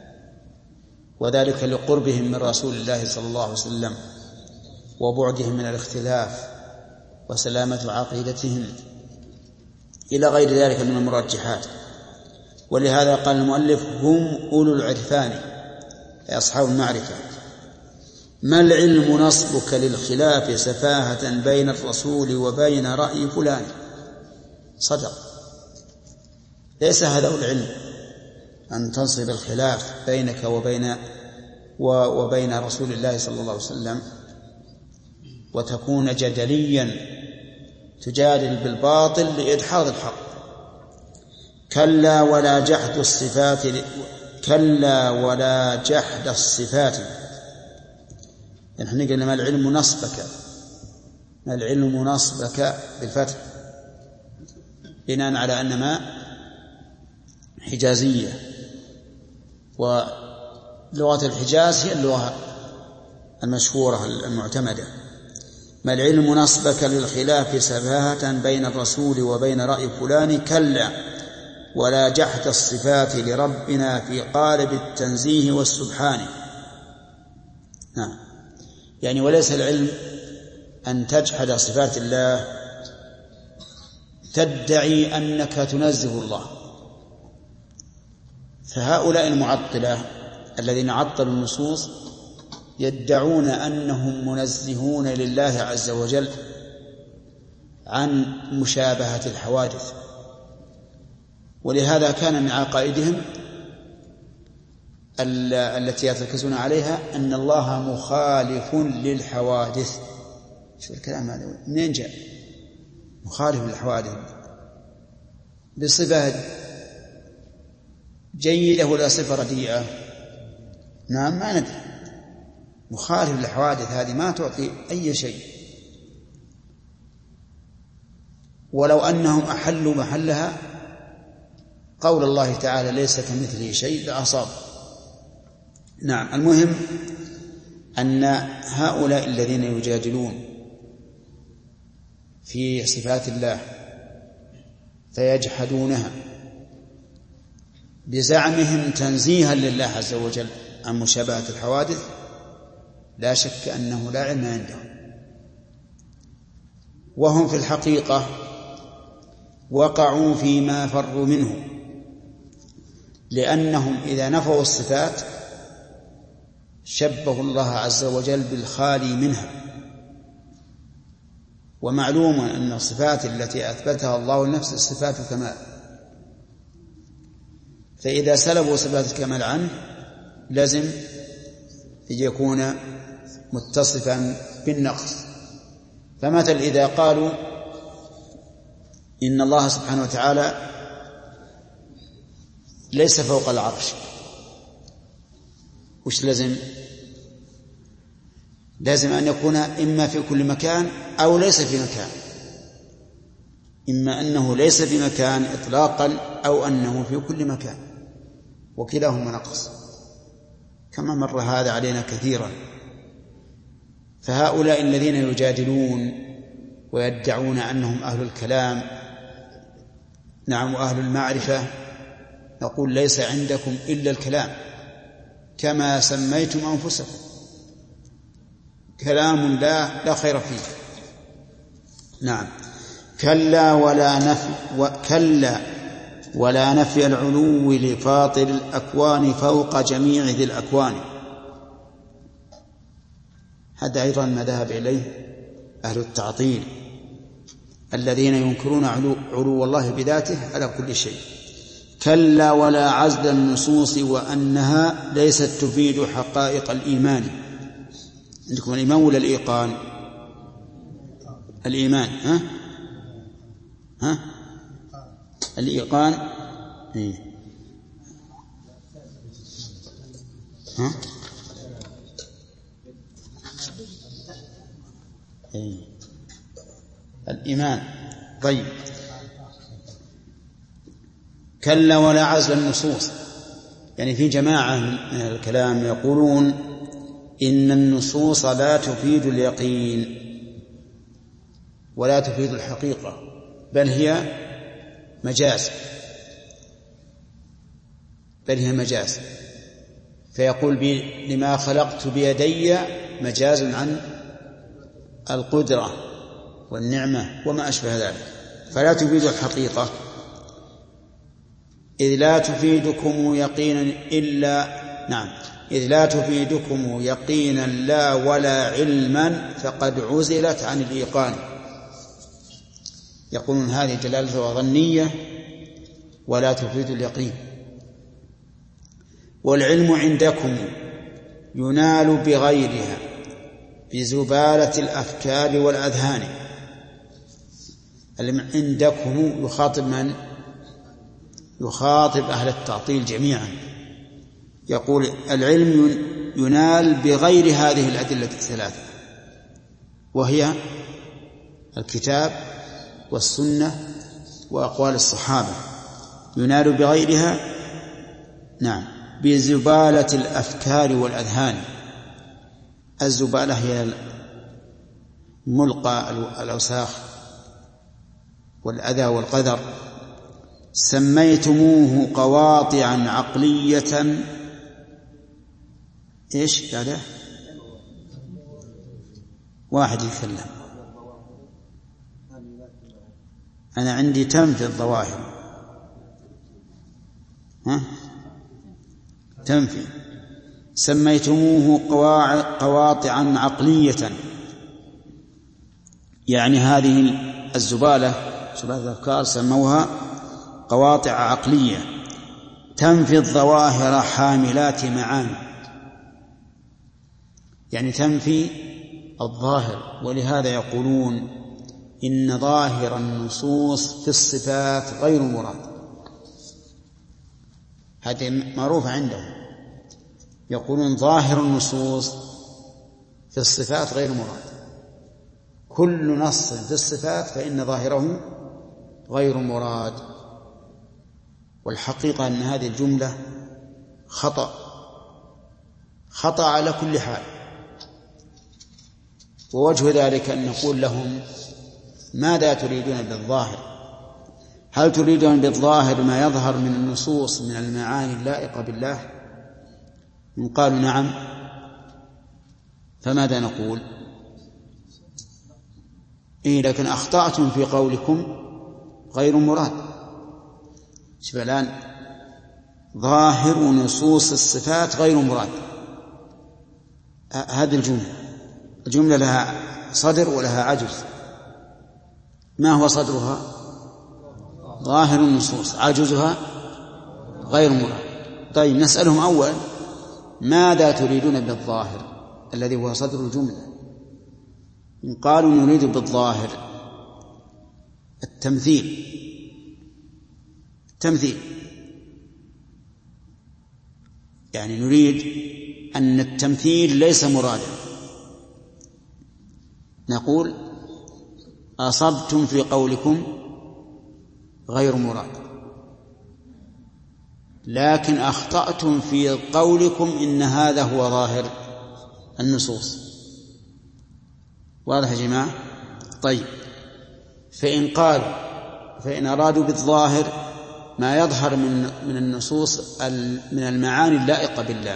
وذلك لقربهم من رسول الله صلى الله عليه وسلم وبعدهم من الاختلاف وسلامة عقيدتهم إلى غير ذلك من المرجحات. ولهذا قال المؤلف هم أولو العرفان أي أصحاب المعرفة. ما العلم نصبك للخلاف سفاهة بين الرسول وبين رأي فلان؟ صدق، ليس هذا هو العلم، أن تنصب الخلاف بينك وبين وبين رسول الله صلى الله عليه وسلم وتكون جدليا تجادل بالباطل لإدحاض الحق. كلا ولا جحد الصفات كلا ولا جحد الصفات. نحن قلنا ما العلم نصبك، ما العلم نصبك بالفتح بناء على أن ما حجازية، ولغة الحجاز هي اللغة المشهورة المعتمدة. ما العلم نصبك للخلاف سفاهة بين الرسول وبين رأي فلان، كلا ولا جحد الصفات لربنا في قالب التنزيه والسبحان. نعم، يعني وليس العلم أن تجحد صفات الله تدعي أنك تنزه الله. فهؤلاء المعطلة الذين عطلوا النصوص يدعون أنهم منزهون لله عز وجل عن مشابهة الحوادث، ولهذا كان من عقائدهم التي يتركزون عليها أن الله مخالف للحوادث. شو الكلام هذا؟ منين جاء مخالف للحوادث؟ بصفة جيدة ولا صفة رديئة؟ نعم، ما ندري. مخالف للحوادث هذه ما تعطي أي شيء، ولو أنهم أحلوا محلها قول الله تعالى ليس كمثله شيء لأصاب. نعم، المهم أن هؤلاء الذين يجادلون في صفات الله فيجحدونها بزعمهم تنزيها لله عز وجل عن مشابهة الحوادث، لا شك أنه لا علم عندهم، وهم في الحقيقة وقعوا فيما فروا منه، لأنهم إذا نفوا الصفات شبهوا الله عز وجل بالخالي منها. ومعلوم أن الصفات التي أثبتها الله لنفسه صفات كمال، فإذا سلبوا صفات الكمال عنه لازم يكون متصفا بالنقص. فمثل إذا قالوا إن الله سبحانه وتعالى ليس فوق العرش، وش لازم؟ لازم أن يكون إما في كل مكان أو ليس في مكان، إما أنه ليس في مكان إطلاقا أو أنه في كل مكان، وكلاهما نقص، كما مر هذا علينا كثيرا. فهؤلاء الذين يجادلون ويدعون أنهم أهل الكلام، نعم، أهل المعرفة، نقول ليس عندكم إلا الكلام كما سميتم أنفسكم، كلام لا لا خير فيه. نعم، كلا ولا نفي وكلا ولا نفي العلو لفاطر الأكوان فوق جميع ذي الأكوان. هذا أيضا ما ذهب إليه أهل التعطيل الذين ينكرون علو, علو الله بذاته على كل شيء. كلا ولا عزل النصوص وأنها ليست تفيد حقائق الإيمان. عندكم الإيمان ولا الإيقان؟ الإيمان، ها ها الإيقان، إيه؟ ها إيه؟ الإيمان. طيب، كلا ولا عزل النصوص، يعني في جماعة من الكلام يقولون إن النصوص لا تفيد اليقين ولا تفيد الحقيقة، بل هي مجاز، بل هي مجاز. فيقول بي لما خلقت بيدي مجاز عن القدرة والنعمة وما أشبه ذلك، فلا تفيد الحقيقة، إذ لا تفيدكم يقينا إلا نعم إذ لا تفيدكم يقينا لا ولا علما فقد عزلت عن الإيقان. يقولون هذه دلالة ظنية ولا تفيد اليقين. والعلم عندكم ينال بغيرها بزبالة الأفكار والأذهان. عندكم يخاطب من؟ يخاطب أهل التعطيل جميعا، يقول العلم ينال بغير هذه الأدلة الثلاثة، وهي الكتاب والسنة وأقوال الصحابة، ينال بغيرها نعم بزبالة الأفكار والأذهان. الزبالة هي ملقى الأوساخ والأذى والقذر. سميتموه قواطعا عقلية إيش هذا؟ واحد يتكلم. أنا عندي تنفي الظواهر. ها؟ تنفي. سميتموه قواطعا عقلية، يعني هذه الزبالة زبالة الأفكار سموها قواطع عقلية تنفي الظواهر حاملات معاني، يعني تنفي الظاهر. ولهذا يقولون إن ظاهر النصوص في الصفات غير مراد. هذه معروفة عندهم، يقولون ظاهر النصوص في الصفات غير مراد. كل نص في الصفات فإن ظاهره غير مراد. والحقيقة أن هذه الجملة خطأ خطأ على كل حال. ووجه ذلك أن نقول لهم ماذا تريدون بالظاهر؟ هل تريدون بالظاهر ما يظهر من النصوص من المعاني اللائقة بالله؟ إن قالوا نعم فماذا نقول؟ إيه لكن أخطأتم في قولكم غير مراد. شوف الآن ظاهر نصوص الصفات غير مراد، هذه الجملة الجملة لها صدر ولها عجز. ما هو صدرها؟ ظاهر النصوص، عجزها غير مراد. طيب نسألهم أولا ماذا تريدون بالظاهر الذي هو صدر الجملة؟ إن قالوا نريد بالظاهر التمثيل التمثيل يعني نريد أن التمثيل ليس مرادا، نقول أصبتم في قولكم غير مراد، لكن أخطأتم في قولكم إن هذا هو ظاهر النصوص. واضح يا جماعة؟ طيب فإن قالوا فإن أرادوا بالظاهر ما يظهر من من النصوص من المعاني اللائقة بالله،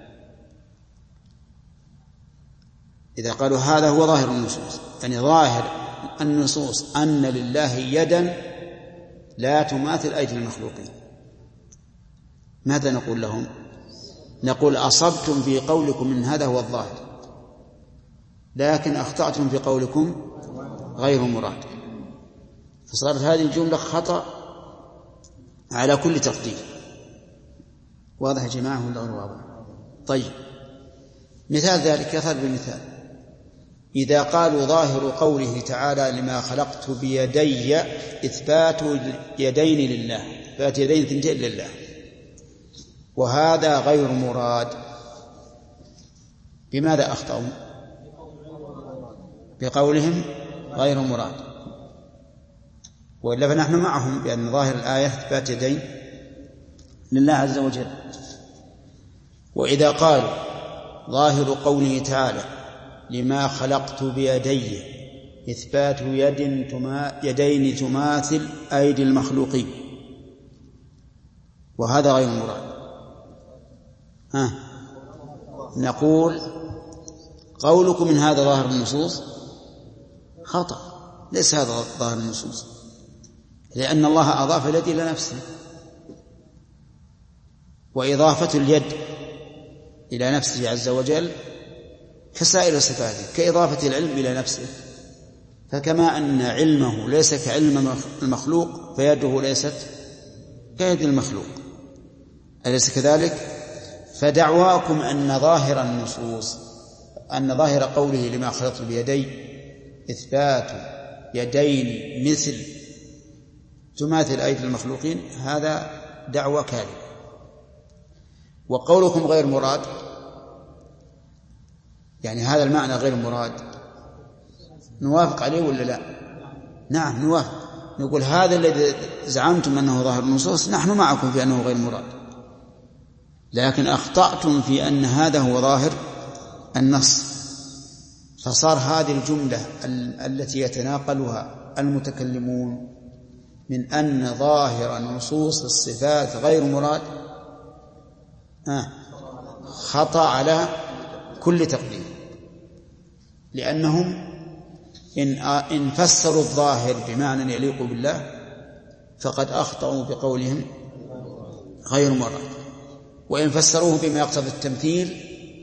إذا قالوا هذا هو ظاهر النصوص، يعني ظاهر النصوص أن لله يدا لا تماثل أيدي المخلوقين، ماذا نقول لهم؟ نقول أصبتم في قولكم إن هذا هو الظاهر، لكن أخطأتم في قولكم غير مراد. فصارت هذه الجملة خطأ على كل تقدير. واضح يا جماعة ولا غير واضح؟ طيب مثال ذلك يظهر بمثال. إذا قالوا ظاهر قوله تعالى لما خلقت بيدي إثبات يدين لله، إثبات يدين ثنتين لله، وهذا غير مراد، بماذا أخطأوا؟ بقولهم غير مراد. وإلا فنحن معهم بأن ظاهر الآية إثبات يدين لله عز وجل. وإذا قالوا ظاهر قوله تعالى لما خلقت بيدي إثبات يد تما يدين تماثل أيدي المخلوقين، وهذا غير مراد، ها نقول قولكم من هذا ظاهر النصوص خطأ، ليس هذا ظاهر النصوص، لأن الله أضاف اليد إلى نفسه، وإضافة اليد إلى نفسه عز وجل كسائر صفاته، كإضافة العلم إلى نفسه. فكما أن علمه ليس كعلم المخلوق فيده ليست كيد المخلوق، أليس كذلك؟ فدعواكم أن ظاهر النصوص أن ظاهر قوله لما خلقت بيدي إثبات يدين مثل تماثل أيدي المخلوقين، هذا دعوة كاذبة. وقولكم غير مراد يعني هذا المعنى غير مراد، نوافق عليه ولا لا؟ نعم نوافق، نقول هذا الذي زعمتم أنه ظاهر النصوص نحن معكم في أنه غير مراد، لكن أخطأتم في أن هذا هو ظاهر النص، فصار هذه الجملة التي يتناقلها المتكلمون من أن ظاهر نصوص الصفات غير مراد آه خطأ على كل تقدير، لأنهم إن إن فسروا الظاهر بمعنى يليق بالله فقد أخطأوا بقولهم غير مراد، وإن فسروه بما يقتضي التمثيل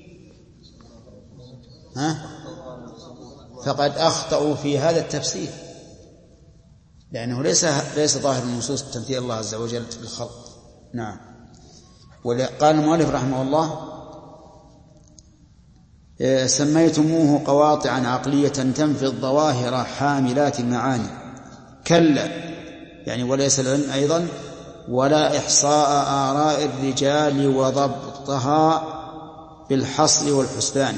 ها فقد أخطأوا في هذا التفسير، لأنه ليس ليس ظاهر النصوص تمثيل الله عز وجل بالخلق. نعم. وقال المؤلف رحمه الله سميتموه قواطعا عقلية تنفي الظواهر حاملات المعاني، كلا يعني وليس العلم أيضا ولا إحصاء آراء الرجال وضبطها بالحصر والحسبان،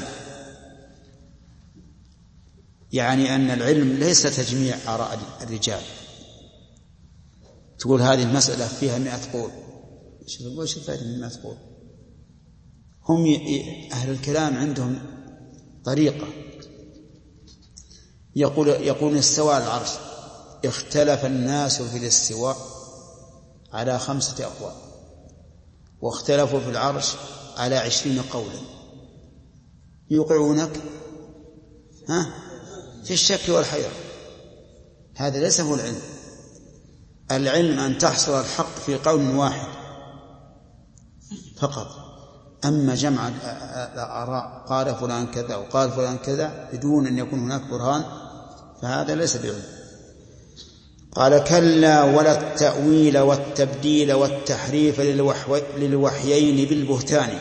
يعني أن العلم ليس تجميع آراء الرجال، تقول هذه المسألة فيها مئة قول، وش الفائدة من مئة قول؟ هم أهل الكلام عندهم طريقة، يقول يقول استوى على العرش، اختلف الناس في الاستواء على خمسة أقوال، واختلفوا في العرش على عشرين قولا، يوقعونك ها في الشك والحيرة. هذا ليس هو العلم، العلم أن تحصل الحق في قول واحد فقط، أما جمع الآراء قال فلان كذا وقال فلان كذا بدون أن يكون هناك برهان فهذا ليس بعلم. قال كلا ولا التأويل والتبديل والتحريف للوحيين بالبهتان.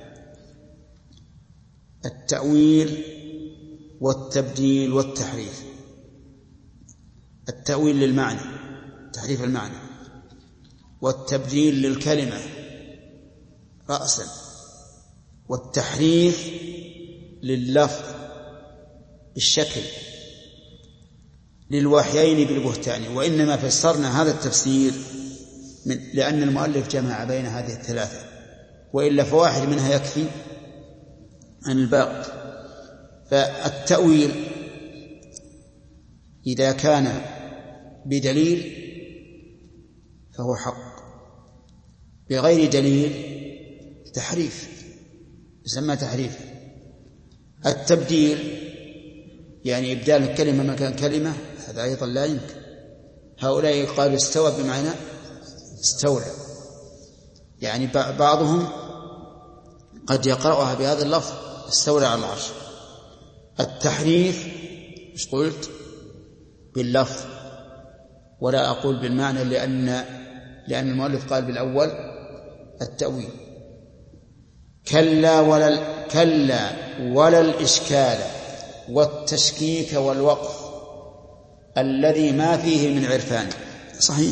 التأويل والتبديل والتحريف، التأويل للمعنى تحريف المعنى، والتبديل للكلمة رأسا، والتحريف لللفظ بالشكل للوحيين بالبهتان. وإنما فسرنا هذا التفسير من لأن المؤلف جمع بين هذه الثلاثة، وإلا فواحد منها يكفي عن الباقي. فالتأويل إذا كان بدليل فهو حق، بغير دليل تحريف يسمى تحريف. التبديل يعني إبدال الكلمة مكان كلمة هذا أيضا لا يمكن. هؤلاء قالوا استوى بمعنى استولى، يعني بعضهم قد يقرأها بهذا اللفظ استولى على العرش. التحريف مش قلت باللفظ ولا أقول بالمعنى، لأن لأن المؤلف قال بالأول التأويل. كلا ولا كلا ولا الإشكال والتشكيك والوقف الذي ما فيه من عرفان. صحيح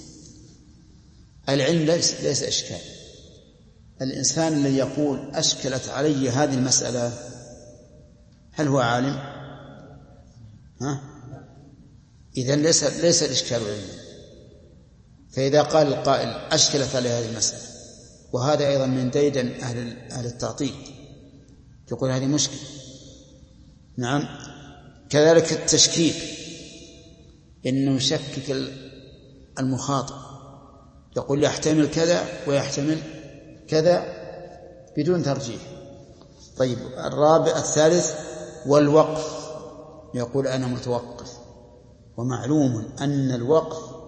العلم ليس ليس إشكال. الإنسان الذي يقول أشكلت علي هذه المسألة هل هو عالم؟ ها؟ إذن ليس ليس الإشكال علما. فإذا قال القائل أشكلت علي هذه المسألة، وهذا أيضا من ديدن أهل أهل التعطيل، يقول هذه مشكلة. نعم. كذلك التشكيك، إنه يشكك المخاطب، يقول يحتمل كذا ويحتمل كذا بدون ترجيح. طيب الرابع الثالث والوقف، يقول أنا متوقف، ومعلوم أن الوقف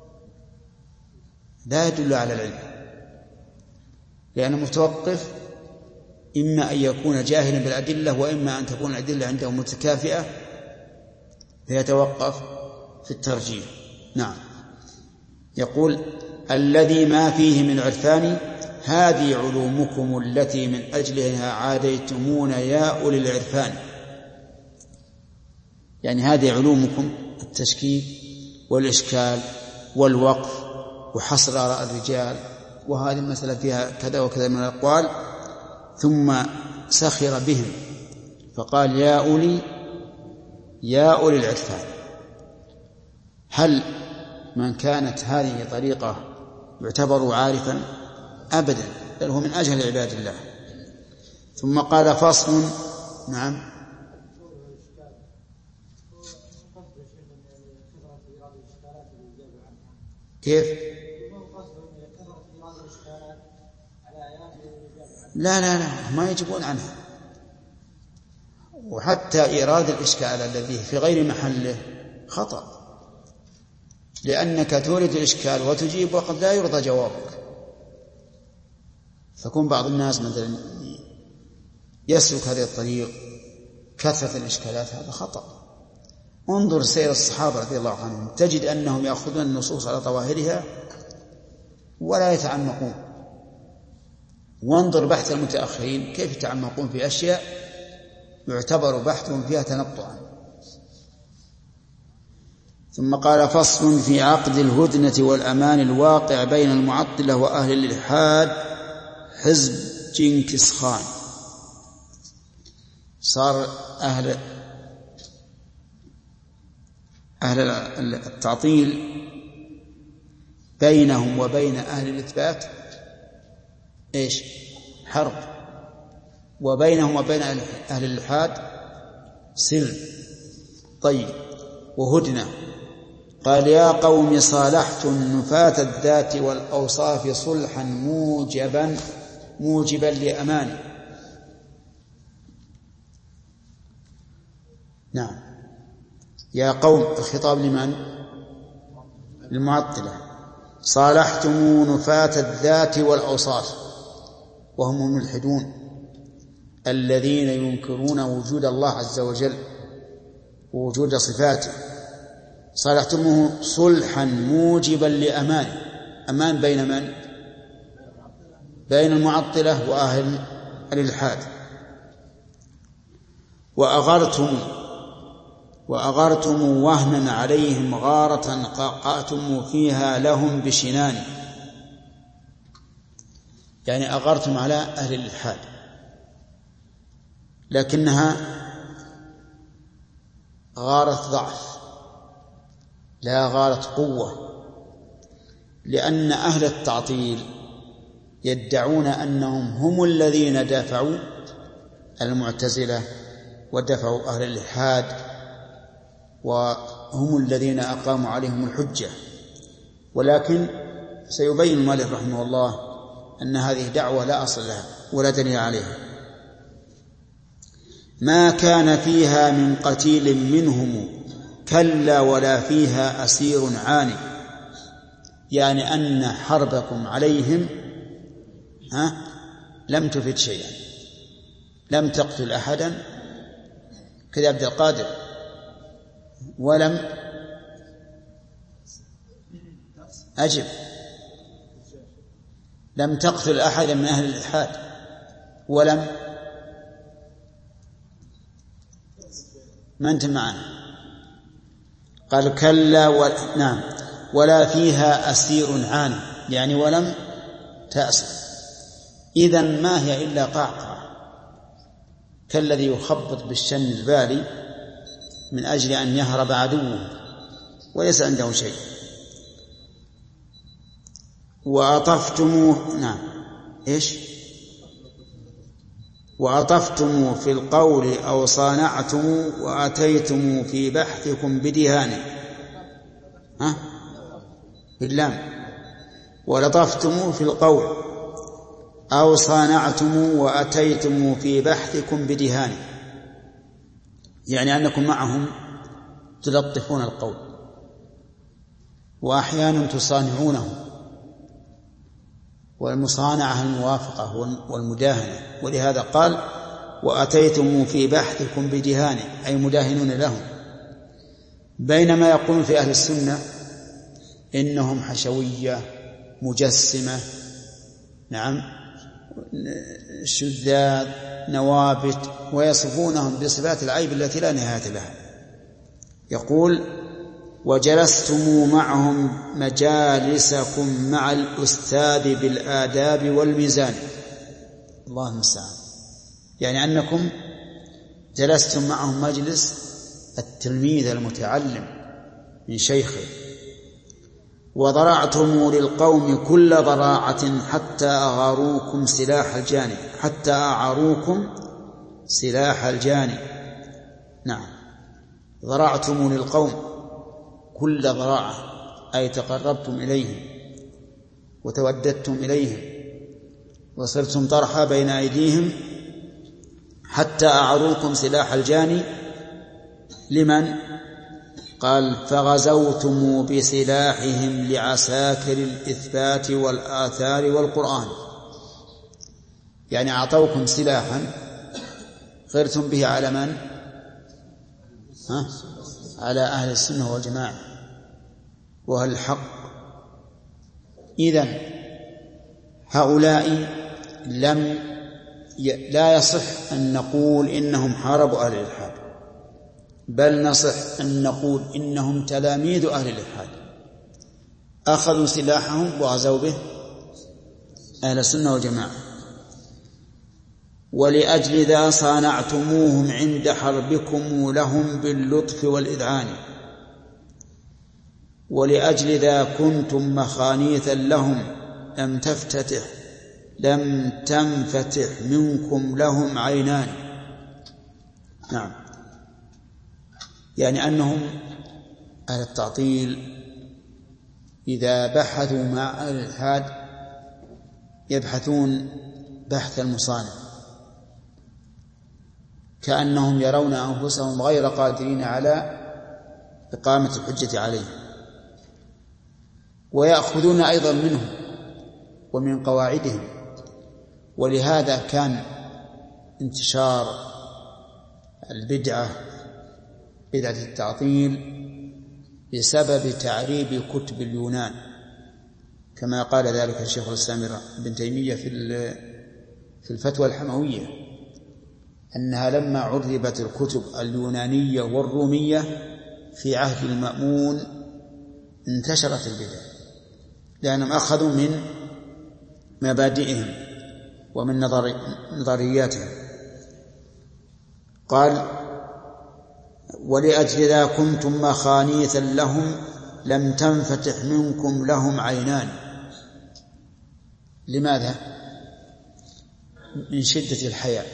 لا يدل على العلم، لأنه متوقف إما أن يكون جاهلا بالأدلة، وإما أن تكون الأدلة عنده متكافئة فيتوقف في الترجيح. نعم. يقول الذي ما فيه من عرفان هذه علومكم التي من أجلها عاديتمون يا أولي العرفان. يعني هذه علومكم التشكيك والإشكال والوقف وحصر آراء الرجال وهذه المسألة فيها كذا وكذا من الأقوال، ثم سخر بهم فقال يا أولي يا أولي العرفان. هل من كانت هذه طريقة يعتبر عارفا؟ أبدا، بل هو من أجهل عباد الله. ثم قال فصل. نعم. كيف؟ لا لا لا ما يجبون عنها، وحتى إيراد الإشكال الذي في غير محله خطأ، لأنك تورد الإشكال وتجيب وقد لا يرضى جوابك. فكون بعض الناس مثلا يسلك هذه الطريق كثرة الإشكالات هذا خطأ. انظر سير الصحابة رضي الله عنهم، تجد أنهم يأخذون النصوص على ظواهرها ولا يتعمقون. وانظر بحث المتأخرين كيف يتعمقون في أشياء يعتبر بحثهم فيها تنطعا. ثم قال فصل في عقد الهدنة والأمان الواقع بين المعطلة وأهل الإلحاد حزب جنكس خان. صار أهل أهل التعطيل بينهم وبين أهل الإثبات إيش؟ حرب، وبينهم وبين أهل الإلحاد سلم. طيب، وهدنة. قال يا قوم صالحت النفاة الذات والأوصاف صلحا موجبا موجبا لأماني. نعم، يا قوم الخطاب لمن؟ المعطلة. صالحتم نفاة الذات والأوصاف، وهم الملحدون الذين ينكرون وجود الله عز وجل ووجود صفاته. صالحتموه صلحا موجبا لأمان. أمان بين من؟ بين المعطلة وأهل الإلحاد. وأغرتم وأغرتم وهنا عليهم غارة قاقعتم فيها لهم بشنان. يعني أغرتم على أهل الإلحاد، لكنها غارة ضعف لا غارة قوة، لأن أهل التعطيل يدعون أنهم هم الذين دافعوا المعتزلة ودفعوا أهل الإلحاد، وهم الذين أقاموا عليهم الحجة. ولكن سيبين المؤلف رحمه الله أن هذه دعوة لا أصل لها ولا دليل عليها. ما كان فيها من قتيل منهم كلا ولا فيها أسير عاني. يعني أن حربكم عليهم ها لم تفد شيئا، لم تقتل أحدا كذا عبد القادر، ولم أجب لم تقتل أحدا من أهل الإلحاد، ولم ما أنت معنا. قال كلا و... نعم ولا فيها أسير عاني، يعني ولم تأسر. إذن ما هي إلا قعقعة كالذي يخبط بالشن البالي من أجل أن يهرب عدوه وليس عنده شيء. وأطفتموه نعم إيش وأطفتموا في القول أو صانعتم وأتيتم في بحثكم بدهان. ها باللام. ولطفتم في القول أو صانعتم وأتيتم في بحثكم بدهان، يعني أنكم معهم تلطفون القول وأحيانا تصانعونه، والمصانعة الموافقة والمداهنة. ولهذا قال وأتيتم في بحثكم بدهان، أي مداهنون لهم. بينما يقولون في أهل السنة إنهم حشوية مجسمة، نعم شذاذ نوابت، ويصفونهم بصفات العيب التي لا نهاية لها. يقول وجلستم معهم مجالسكم مع الأستاذ بالآداب والميزان. الله المستعان. يعني أنكم جلستم معهم مجلس التلميذ المتعلم من شيخه. وضرعتم للقوم كل ضراعة حتى أغاروكم سلاح الجاني حتى أعاروكم سلاح الجاني. نعم، ضرعتم للقوم كل ضراعة، أي تقربتم إليهم وتوددتم إليهم وصرتم طرحا بين أيديهم حتى أعاروكم سلاح الجاني. لمن؟ قال فغزوتم بسلاحهم لعساكر الإثبات والآثار والقرآن. يعني أعطوكم سلاحا غرتم به على من؟ ها؟ على أهل السنة والجماعة وأهل الحق. إذن هؤلاء لم ي... لا يصح أن نقول إنهم حاربوا أهل الإلحاد، بل نصح أن نقول إنهم تلاميذ أهل الإلحاد، أخذوا سلاحهم وغزوا به أهل السنة والجماعة. ولأجل ذا صانعتموهم عند حربكم لهم باللطف والإذعان. ولأجل ذا كنتم مخانيثا لهم لم تفتتح لم تنفتح منكم لهم عينان. نعم، يعني أنهم أهل التعطيل إذا بحثوا مع أهل الإلحاد يبحثون بحث المصانع، كأنهم يرون أنفسهم غير قادرين على إقامة الحجة عليهم، ويأخذون أيضا منهم ومن قواعدهم. ولهذا كان انتشار البدعة بدعة التعطيل بسبب تعريب كتب اليونان، كما قال ذلك الشيخ الإسلام ابن تيمية في الفتوى الحموية، أنها لما عربت الكتب اليونانية والرومية في عهد المأمون انتشرت البدع، لأنهم أخذوا من مبادئهم ومن نظرياتهم. قال ولأجل ذا كنتم مخانيثا لهم لم تنفتح منكم لهم عينان. لماذا؟ من شدة الحياء،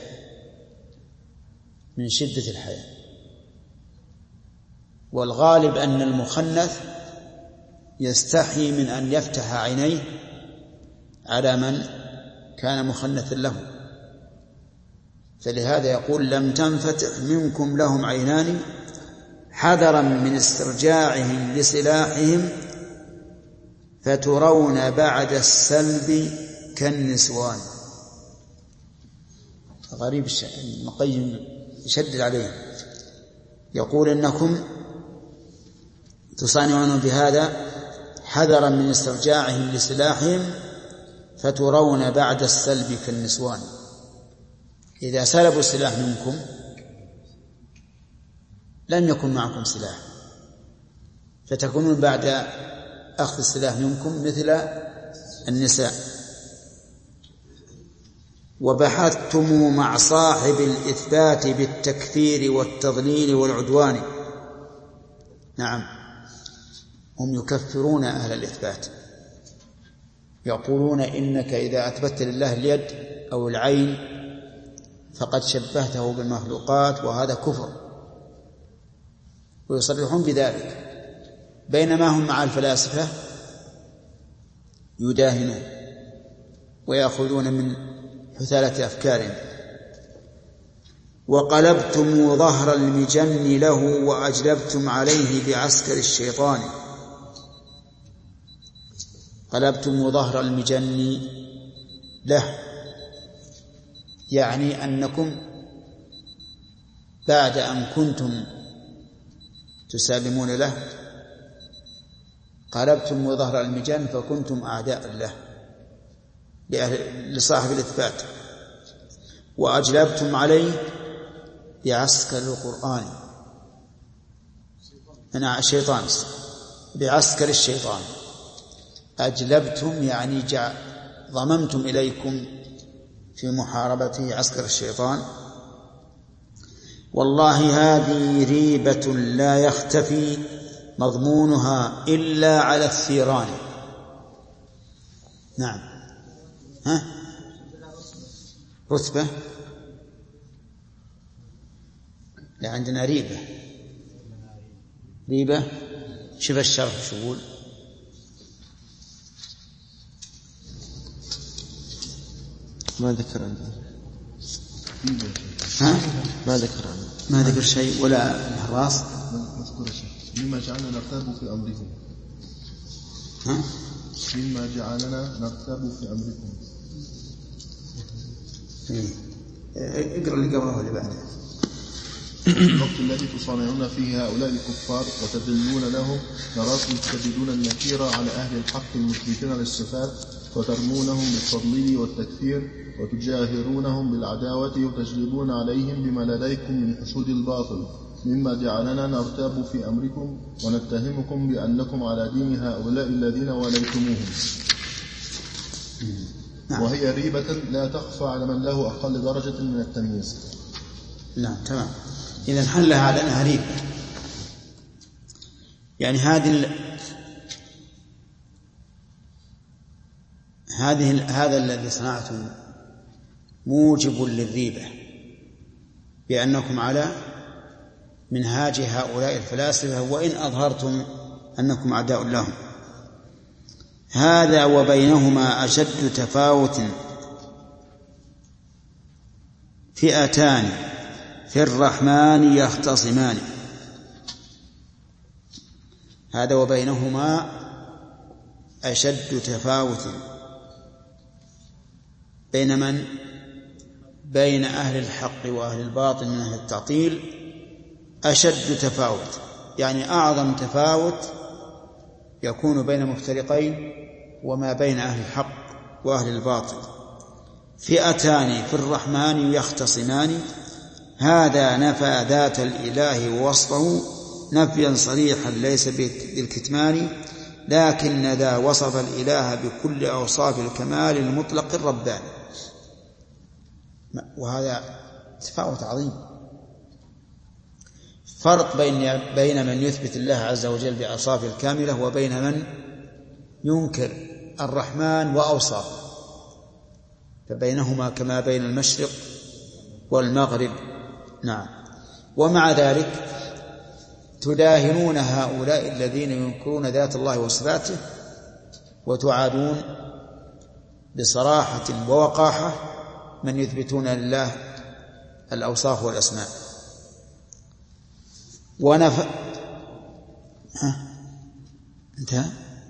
من شدة الحياء. والغالب أن المخنث يستحي من أن يفتح عينيه على من كان مخنثا له، فلهذا يقول لم تنفتح منكم لهم عينان حذرا من استرجاعهم لسلاحهم فترون بعد السلب كالنسوان. غريب المقيم يشدد عليه، يقول إنكم تصانعون بهذا حذرا من استرجاعهم لسلاحهم فترون بعد السلب كالنسوان. إذا سلبوا السلاح منكم لن يكن معكم سلاح، فتكونون بعد أخذ السلاح منكم مثل النساء. وبحثتم مع صاحب الإثبات بالتكفير والتضليل والعدوان. نعم، هم يكفرون أهل الإثبات، يقولون إنك إذا أثبت لله اليد أو العين فقد شبهته بالمخلوقات وهذا كفر، ويصرحون بذلك، بينما هم مع الفلاسفة يداهنون ويأخذون من حثالة أفكارهم. وقلبتم ظهر المجن له وأجلبتم عليه بعسكر الشيطان. قلبتم ظهر المجن له، يعني أنكم بعد أن كنتم تسالمون له قلبتم ظهر المجن فكنتم أعداء له لصاحب الإثبات. وأجلبتم عليه بعسكر القرآن، أنا الشيطان بعسكر الشيطان. أجلبتم يعني جع ضممتم إليكم في محاربته عسكر الشيطان. والله هذه ريبة لا يختفي مضمونها إلا على الثيران. نعم. ها؟ رتبة؟ لا، عندنا ريبة. ريبة شوف الشرح شو يقول. ما ذكر عندنا. ها؟ ما ذكر عندنا. ما ذكر شيء ولا الحراس. مذكور شيء. مما جعلنا نرتاب في أمركم. ها؟ مما جعلنا نرتاب في أمركم. اقرأ اللي قبله واللي بعده. الوقت الذي تصانعون فيه هؤلاء الكفار وتذلون لهم نراكم تشددون النكير على أهل الحق المثبتين للصفات وترمونهم بالتضليل والتكفير وتجاهرونهم بالعداوة وتجلبون عليهم بما لديكم من حشود الباطل مما جعلنا نرتاب في أمركم ونتهمكم بأنكم على دين هؤلاء الذين وليتموهم. وهي ريبة لا تخفى على من له أقل درجة من التمييز. نعم تمام. إذن حلها على أنها ريبة، يعني هذه ال... هذه ال... هذا الذي صنعتم موجب للريبة، بأنكم على منهاج هؤلاء الفلاسفة وإن أظهرتم أنكم أعداء لهم. هذا وبينهما أشد تفاوت فئتان في الرحمن يختصمان. هذا وبينهما أشد تفاوت بين من؟ بين أهل الحق وأهل الباطل من أهل التعطيل. أشد تفاوت يعني أعظم تفاوت يكون بين مفترقين وما بين أهل الحق وأهل الباطل. فئتان في الرحمن يختصمان. هذا نفى ذات الإله ووصفه نفيا صريحا ليس بالكتمان، لكن ذا وصف الإله بكل أوصاف الكمال المطلق الرباني. وهذا تفاوت عظيم، فرق بين بين من يثبت الله عز وجل بأوصافه الكاملة وبين من ينكر الرحمن وأوصافه، فبينهما كما بين المشرق والمغرب. نعم. ومع ذلك تداهنون هؤلاء الذين ينكرون ذات الله وصفاته وتعادون بصراحة ووقاحة من يثبتون لله الأوصاف والأسماء. ونف ها انتهى.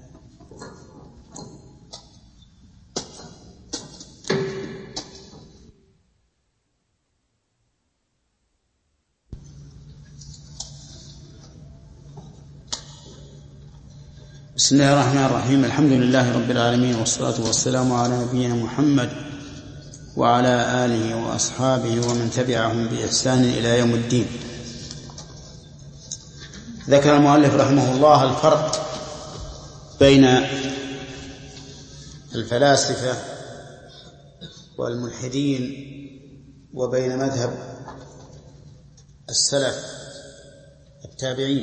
بسم الله الرحمن الرحيم. الحمد لله رب العالمين، والصلاة والسلام على نبينا محمد وعلى آله وأصحابه ومن تبعهم بإحسان إلى يوم الدين. ذكر المؤلف رحمه الله الفرق بين الفلاسفة والملحدين وبين مذهب السلف التابعين،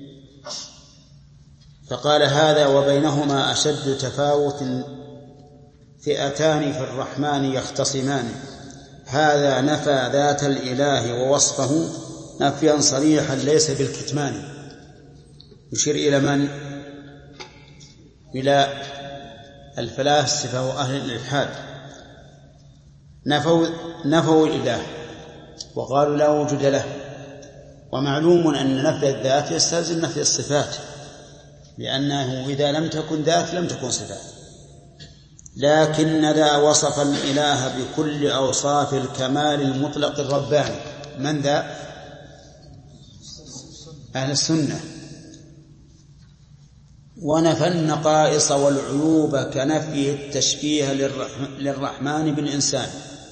فقال هذا وبينهما أشد تفاوت فئتان في الرحمن يختصمان. هذا نفى ذات الإله ووصفه نفيا صريحا ليس بالكتمان. يشير إلى من؟ إلى الفلاسفة وأهل الإلحاد. نفوا نفوا الإله وقالوا لا وجود له. ومعلوم أن نفي الذات يستلزم نفي الصفات، لأنه إذا لم تكن ذات لم تكن صفات. لكن ذا وصف الإله بكل أوصاف الكمال المطلق الرباني. من ذا؟ أهل السنة. ونفى النقائص والعيوب كنفي التشبيه للرحمن بالإنسان.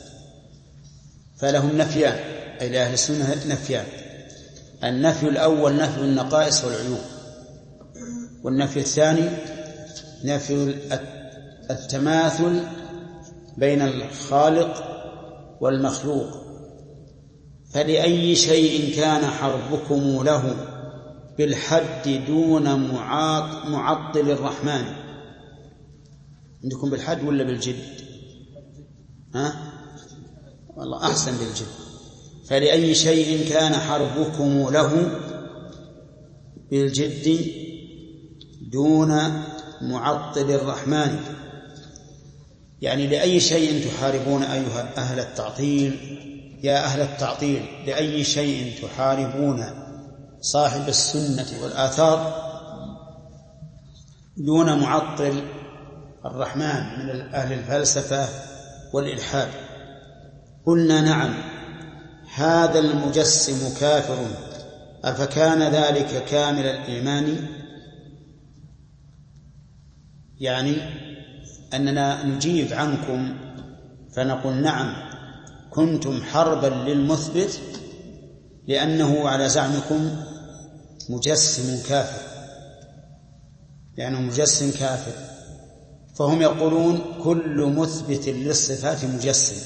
فلهم نفيان، أي لأهل السنة نفيان. النفي الأول نفي النقائص والعيوب، والنفي الثاني نفي التماثل بين الخالق والمخلوق. فلأي شيء كان حربكم له بالحد دون معطل الرحمن. عندكم بالحد ولا بالجد؟ ها؟ والله أحسن بالجد. فلأي شيء كان حربكم له بالجد دون معطل الرحمن، يعني لأي شيء تحاربون أيها أهل التعطيل، يا أهل التعطيل، لأي شيء تحاربون صاحب السنة والآثار دون معطل الرحمن من أهل الفلسفة والإلحاد. قلنا نعم، هذا المجسم كافر، أفكان ذلك كامل الإيمان؟ يعني أننا نجيب عنكم فنقول نعم، كنتم حربا للمثبت لأنه على زعمكم مجسم كافر، لأنه يعني مجسم كافر. فهم يقولون كل مثبت للصفات مجسم،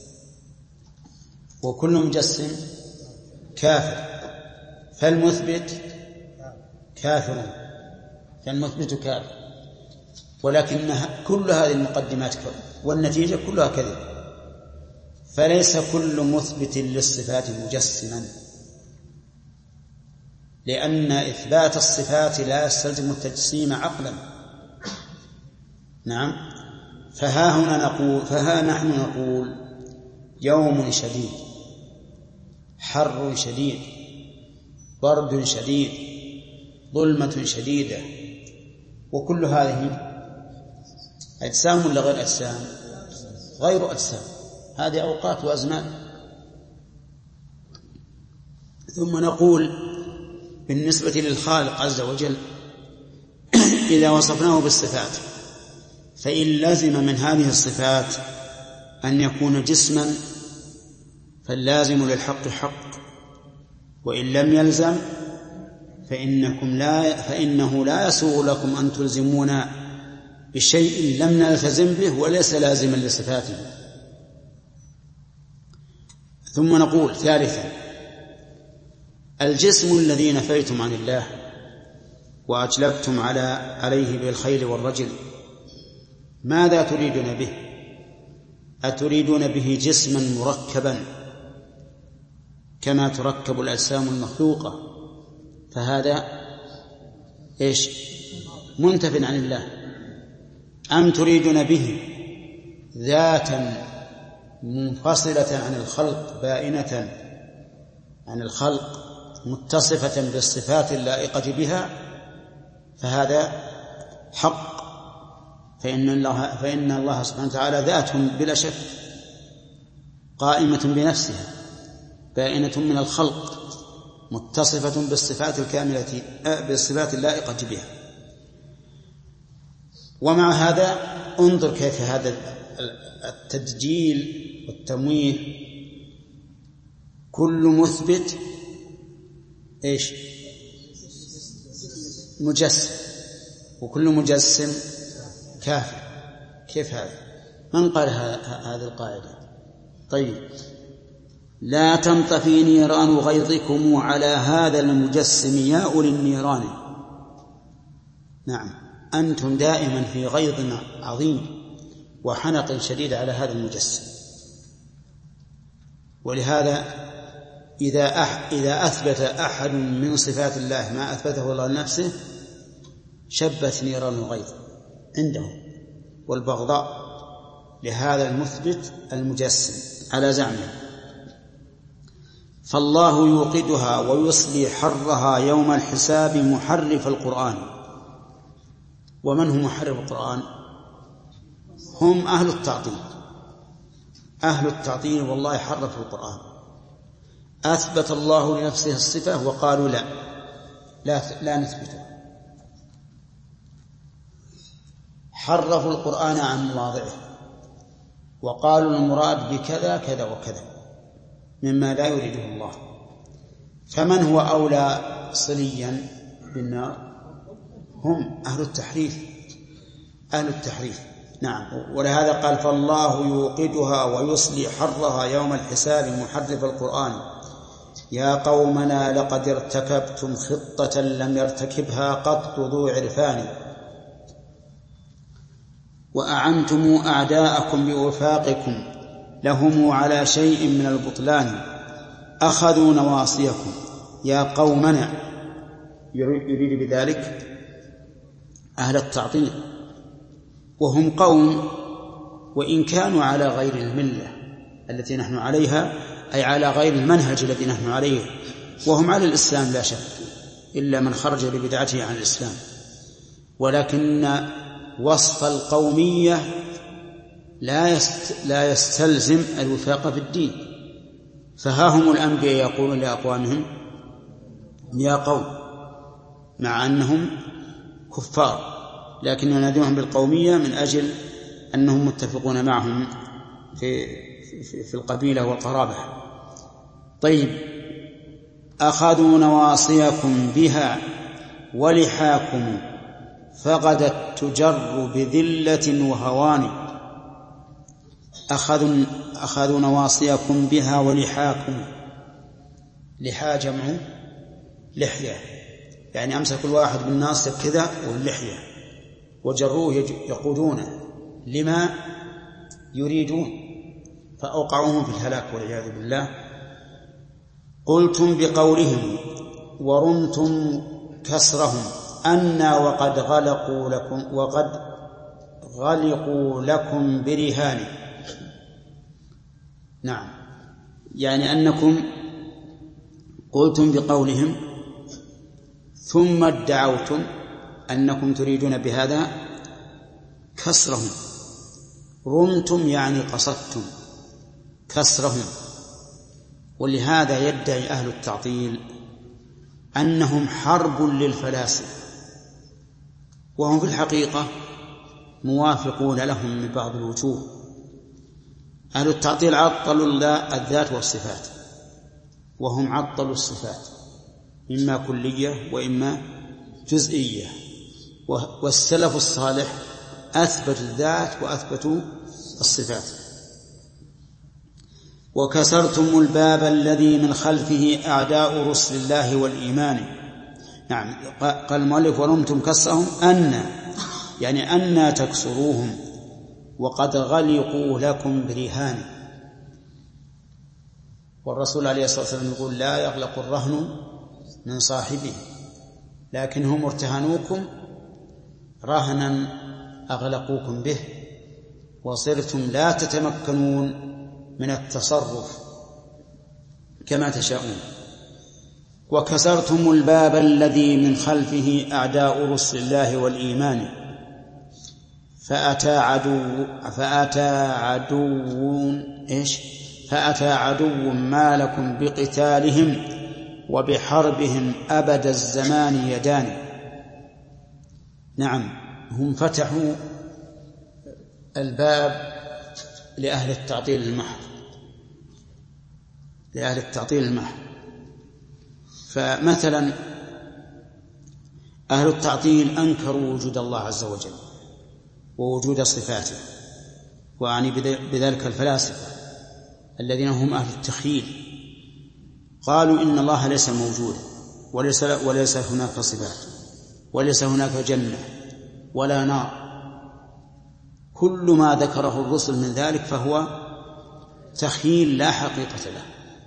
وكل مجسم كافر، فالمثبت كافر، فالمثبت كافر. ولكن كل هذه المقدمات والنتيجة كلها كذب، فليس كل مثبت للصفات مجسما، لأن إثبات الصفات لا يستلزم التجسيم عقلا. نعم. فها هنا نقول فها نحن نقول يوم شديد، حر شديد، برد شديد، ظلمة شديدة، وكل هذه أجسام ولا غير أجسام؟ غير أجسام، هذه أوقات وأزمان. ثم نقول بالنسبة للخالق عز وجل إذا وصفناه بالصفات فإن لزم من هذه الصفات أن يكون جسما فاللازم للحق حق، وإن لم يلزم فإنكم لا فإنه لا يسوغ لكم أن تلزمونا بشيء لم نلتزم به وليس لازما لصفاته. ثم نقول ثالثا الجسم الذي نفيتم عن الله وأجلبتم على عليه بالخيل والرجل ماذا تريدون به؟ أتريدون به جسما مركبا كما تركب الأجسام المخلوقة؟ فهذا إيش؟ منتف عن الله. أم تريدون به ذاتا منفصلة عن الخلق بائنة عن الخلق متصفة بالصفات اللائقة بها؟ فهذا حق، فإن الله, فإن الله سبحانه وتعالى ذات بلا شك قائمة بنفسها بائنة من الخلق متصفة بالصفات الكاملة بالصفات اللائقة بها. ومع هذا انظر كيف هذا التدجيل والتمويه، كل مثبت ايش؟ مجسم، وكل مجسم كافر. كيف هذا؟ من قال هذه القاعدة؟ طيب، لا تنطفي نيران غيظكم على هذا المجسم يا أولي النيران. نعم، أنتم دائما في غيظ عظيم وحنق شديد على هذا المجسم. ولهذا إذا أح إذا أثبت أحد من صفات الله ما أثبته الله لنفسه شبت نيران الغيظ عندهم والبغضاء لهذا المثبت المجسم على زعمه. فالله يوقدها ويصلي حرها يوم الحساب محرف القرآن. ومن هم محرف القرآن؟ هم أهل التعطيل. أهل التعطيل والله حرفوا القرآن. أثبت الله لنفسه الصفة وقالوا لا لا, لا نثبته. حرفوا القرآن عن مواضعه وقالوا المراد بكذا كذا وكذا مما لا يريده الله. فمن هو أولى صليا بالنار؟ هم أهل التحريف، أهل التحريف. نعم. ولهذا قال فالله يوقدها ويصلي حرها يوم الحساب محرف القرآن يا قومنا لقد ارتكبتم خطة لم يرتكبها قط ذو عرفان وأعنتم أعداءكم بوفاقكم لهم على شيء من البطلان أخذوا نواصيكم يا قومنا، يريد بذلك أهل التعطيل، وهم قوم وإن كانوا على غير الملة التي نحن عليها، أي على غير المنهج الذي نحن عليه، وهم على الإسلام لا شك إلا من خرج ببدعته عن الإسلام، ولكن وصف القومية لا لا يستلزم الوفاق في الدين. فها هم الأنبياء يقولون لأقوامهم يا قوم مع أنهم كفار، لكن ينادونهم بالقومية من أجل أنهم متفقون معهم في في القبيلة والقرابة. طيب، أخذوا نواصيكم بها ولحاكم فغدت تجر بذلة وهوان. أخذوا أخذوا نواصيكم بها ولحاكم، لحا جمع لحية، يعني أمسك الواحد بالناصية كذا واللحية وجروه يقودونه لما يريدون فأوقعوهم في الهلاك والعياذ بالله. قلتم بقولهم ورمتم كسرهم أنا وقد غلقوا لكم وقد غلقوا لكم برهان. نعم، يعني أنكم قلتم بقولهم ثم ادعوتم أنكم تريدون بهذا كسرهم. رمتم يعني قصدتم كسرهم. ولهذا يدعي أهل التعطيل أنهم حرب للفلاسفة، وهم في الحقيقة موافقون لهم من بعض الوجوه. أهل التعطيل عطلوا الذات والصفات، وهم عطلوا الصفات إما كلية وإما جزئية، والسلف الصالح أثبتوا الذات وأثبتوا الصفات. وكسرتم الباب الذي من خلفه أعداء رسل الله والإيمان. نعم، قال المؤلف ورمتم كسرهم أن يعني أن تكسروهم وقد غلقوا لكم برهان. والرسول عليه الصلاة والسلام يقول لا يغلق الرهن من صاحبه، لكن هم ارتهنوكم رهنا أغلقوكم به وصرتم لا تتمكنون من التصرف كما تشاءون. وكسرتم الباب الذي من خلفه أعداء رسل الله والإيمان فأتى عدو فأتى عدو إيش فأتى عدو ما لكم بقتالهم وبحربهم أبد الزمان يدان. نعم، هم فتحوا الباب لأهل التعطيل المحض لأهل التعطيل المحض فمثلا أهل التعطيل أنكروا وجود الله عز وجل ووجود صفاته، وعني بذلك الفلاسفة الذين هم أهل التخييل. قالوا إن الله ليس موجودا وليس, وليس هناك صفات وليس هناك جنة ولا نار. كل ما ذكره الرسل من ذلك فهو تخييل لا حقيقة له.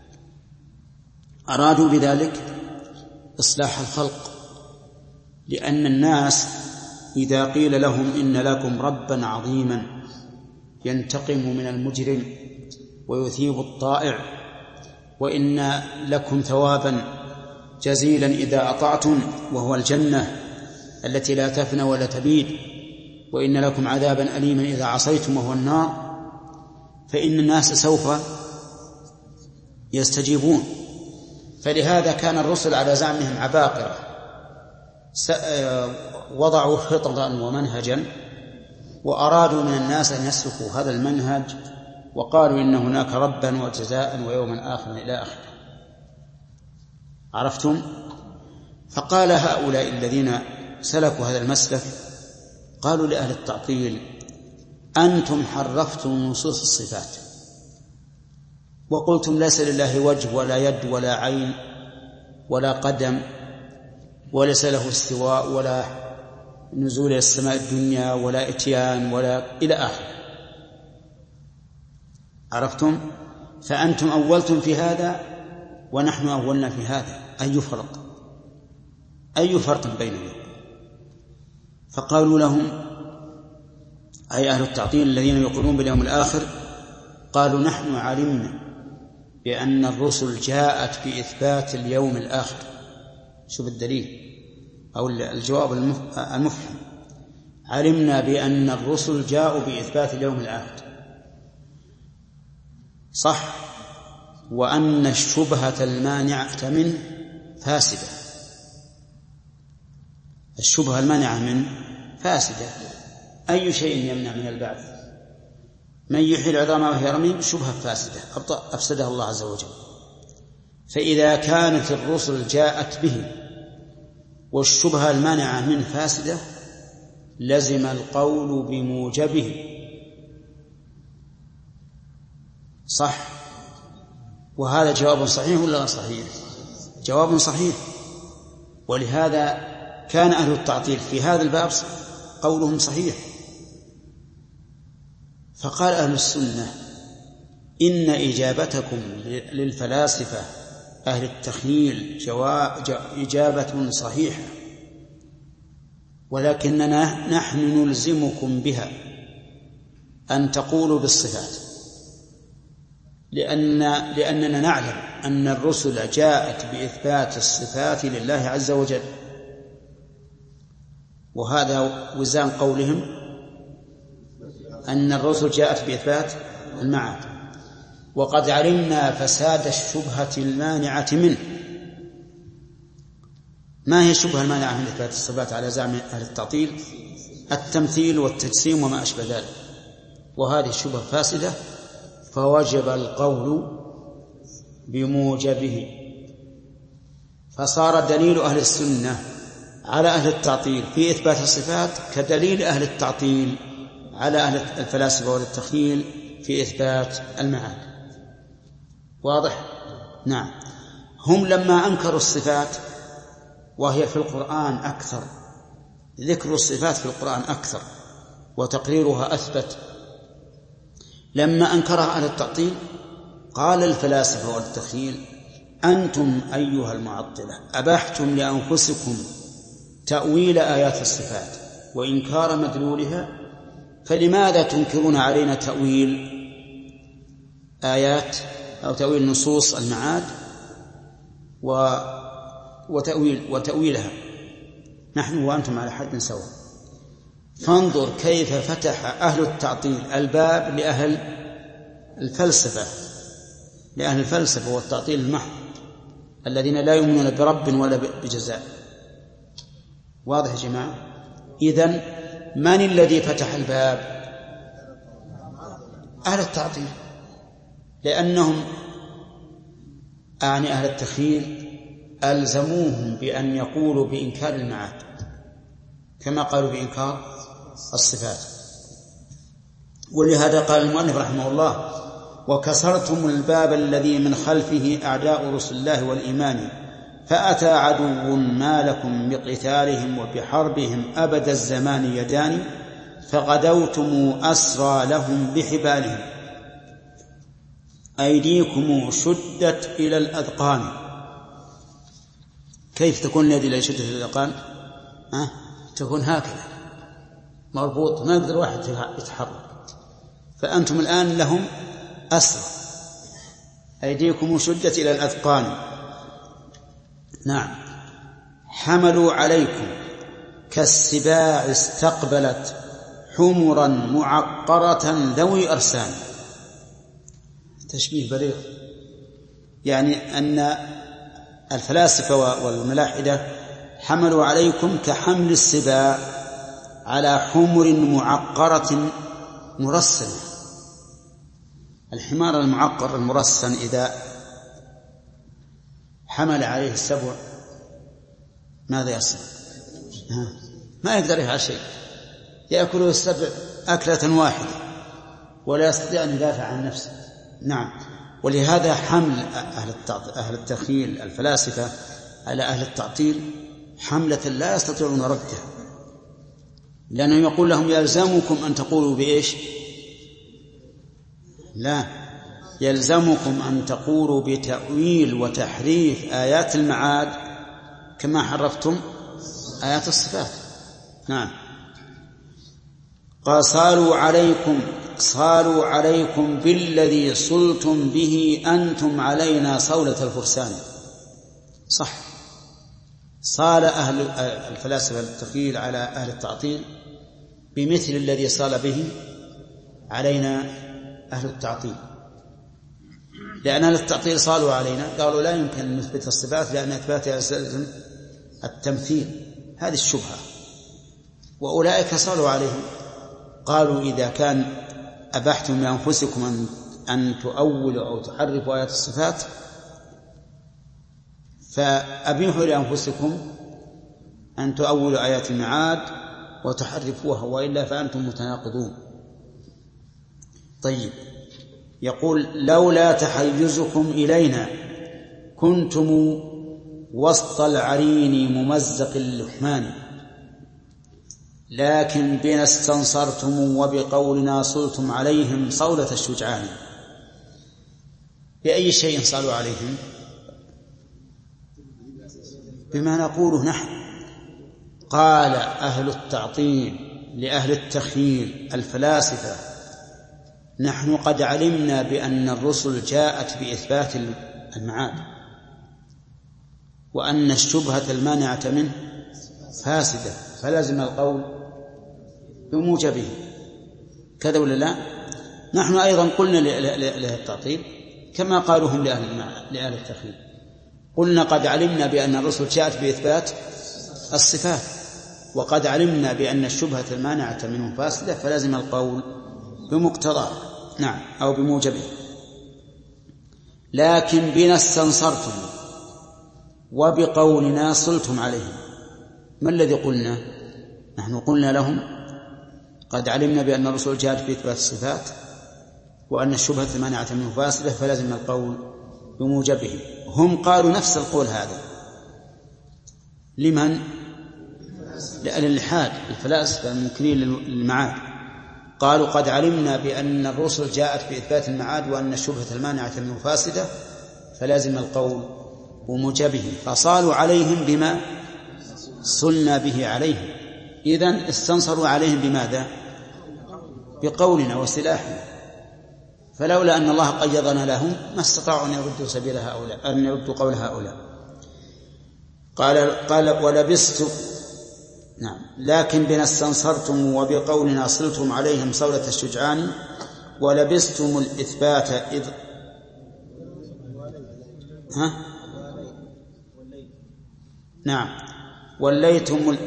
أرادوا بذلك إصلاح الخلق، لأن الناس إذا قيل لهم إن لكم ربا عظيما ينتقم من المجرم ويثيب الطائع وإن لكم ثوابا جزيلا إذا أطعتم وهو الجنة التي لا تفنى ولا تبيد، وإن لكم عذابا أليما إذا عصيتم وهو النار، فإن الناس سوف يستجيبون. فلهذا كان الرسل على زعمهم عباقرة وضعوا خططا ومنهجا وأرادوا من الناس أن يسلكوا هذا المنهج، وقالوا إن هناك ربا وجزاء ويوما آخر إلى آخره. عرفتم؟ فقال هؤلاء الذين سلكوا هذا المسلك قالوا لأهل التعطيل: أنتم حرفتم نصوص الصفات وقلتم ليس لله وجه ولا يد ولا عين ولا قدم وليس له استواء ولا نزول إلى السماء الدنيا ولا إتيان ولا إلى آخره. عرفتم؟ فأنتم أولتم في هذا ونحن أولنا في هذا، أي فرق أي فرق بيننا؟ فقالوا لهم، أي أهل التعطيل الذين يقولون باليوم الآخر، قالوا: نحن علمنا بأن الرسل جاءت بإثبات اليوم الآخر. شوف الدليل أو الجواب المفهم: علمنا بأن الرسل جاءوا بإثبات اليوم الآخر، صح، وأن الشبهة المانعة منه فاسدة. الشبهة المانعة منه فاسدة. أي شيء يمنع من البعث؟ من يحيي العظام وهي رميم، شبهة فاسدة أفسدها الله عز وجل. فإذا كانت الرسل جاءت به والشبهة المانعة منه فاسدة، لزم القول بموجبه، صح؟ وهذا جواب صحيح ولا غير صحيح؟ جواب صحيح. ولهذا كان أهل التعطيل في هذا الباب قولهم صحيح. فقال أهل السنة: إن إجابتكم للفلاسفة أهل التخييل إجابة صحيحة، ولكننا نحن نلزمكم بها أن تقولوا بالصفات، لأن لأننا نعلم أن الرسل جاءت بإثبات الصفات لله عز وجل، وهذا وزان قولهم أن الرسل جاءت بإثبات المعاد. وقد علمنا فساد الشبهة المانعة منه. ما هي الشبهة المانعة من إثبات الصفات على زعم أهل التعطيل؟ التمثيل والتجسيم وما أشبه ذلك، وهذه الشبهة فاسدة، فوجب القول بموجبه. فصار دليل أهل السنة على أهل التعطيل في إثبات الصفات كدليل أهل التعطيل على أهل الفلاسفة والتخيل في إثبات المعاد. واضح؟ نعم. هم لما أنكروا الصفات، وهي في القرآن أكثر، ذكر الصفات في القرآن أكثر وتقريرها أثبت، لما أنكرها أهل التعطيل قال الفلاسفة والتخيل: أنتم أيها المعطلة أبحتم لأنفسكم تأويل آيات الصفات وإنكار مدلولها، فلماذا تنكرون علينا تأويل آيات أو تأويل نصوص المعاد و وتأويل وتأويلها؟ نحن وأنتم على حد سواء. فانظر كيف فتح أهل التعطيل الباب لأهل الفلسفة لأهل الفلسفة والتعطيل المحض الذين لا يؤمنون برب ولا بجزاء. واضح يا جماعة؟ إذن من الذي فتح الباب؟ أهل التعطيل، لأنهم أعني أهل التخيل ألزموهم بأن يقولوا بإنكار المعاد كما قالوا بإنكار الصفات. ولهذا قال المؤلف رحمه الله: وكسرتم الباب الذي من خلفه أعداء رسل الله والإيمان، فأتى عدو ما لكم بقتالهم وبحربهم أبد الزمان يدان، فغدوتم أسرى لهم بحبالهم، أيديكم شدت إلى الأذقان. كيف تكون اليد إلى شدة الأذقان؟ أه؟ تكون هكذا مربوط، ما يقدر واحد يتحرك. فأنتم الآن لهم أسرى، أيديكم شدت إلى الأذقان. نعم. حملوا عليكم كالسباع استقبلت حمرا معقرة ذوي أرسان. تشبيه بليغ، يعني أن الفلاسفة والملاحدة حملوا عليكم كحمل السباع على حمر معقرة مرسنة. الحمار المعقر المرسن إذا حمل عليه السبع ماذا يصنع؟ ما يقدر يفعل شيء، يأكله السبع أكلة واحدة ولا يستطيع أن يدافع عن نفسه. نعم. ولهذا حمل أهل التخيل الفلاسفة على أهل التعطيل حملة لا يستطيعون ردها، لأنه يقول لهم يلزمكم أن تقولوا بإيش؟ لا، يلزمكم أن تقولوا بتأويل وتحريف آيات المعاد كما حرفتم آيات الصفات. نعم. قال صالوا عليكم صالوا عليكم بالذي صلتم به أنتم علينا صولة الفرسان. صح، صال أهل الفلاسفة التخيل على أهل التعطيل بمثل الذي صال به علينا أهل التعطيل، لأن أهل التعطيل صالوا علينا، قالوا لا يمكن أن نثبت الصفات لأن إثباتها يستلزم التمثيل، هذه الشبهة. وأولئك صالوا عليهم، قالوا إذا كان أبحتم لأنفسكم أن, أن تؤولوا أو تحرفوا آيات الصفات فأبيحوا لأنفسكم أن تؤولوا آيات المعاد وتحرفوها، وإلا فأنتم متناقضون. طيب، يقول لولا تحيزكم إلينا كنتم وسط العرين ممزق اللحمان، لكن بنا استنصرتم وبقولنا صلتم عليهم صولة الشجعان. بأي شيء صالوا عليهم؟ بما نقوله نحن. قال أهل التعطيل لأهل التخييل الفلاسفة نحن قد علمنا بأن الرسل جاءت بإثبات المعاد، وأن الشبهة المانعة منه فاسدة، فلازم القول بموجبه، كذا ولا لا؟ نحن أيضا قلنا لأهل التعطيل كما قالوا هم لأهل التخييل، قلنا قد علمنا بأن الرسل جاءت بإثبات الصفات، وقد علمنا بأن الشبهة المانعة منه فاسدة، فلازم القول بمقتضاه، نعم، أو بموجبه. لكن بنا استنصرتم وبقولنا صلتم عليهم. ما الذي قلنا؟ نحن قلنا لهم قد علمنا بأن الرسل جاءت بإثبات الصفات وأن الشبهة المانعة منه فاسدة، فلازم القول بموجبه. هم قالوا نفس القول هذا لمن؟ لأهل الإلحاد الفلاسفة المنكرين للمعاد، قالوا قد علمنا بأن الرسل جاءت بإثبات المعاد وأن الشبهة المانعة منه فاسدة، فلازم القول بموجبه، فصالوا عليهم بما صلنا به عليهم. إذن استنصروا عليهم بماذا؟ بقولنا وسلاحنا، فلولا أن الله قيضنا لهم ما استطاعوا أن يردوا سبيل هؤلاء، أن يردوا قول هؤلاء. قال قال ولبستم، نعم، لكن بنا استنصرتم وبقولنا صلتم عليهم صولة الشجعان، ولبستم الإثبات إذ ها نعم وليتم ال...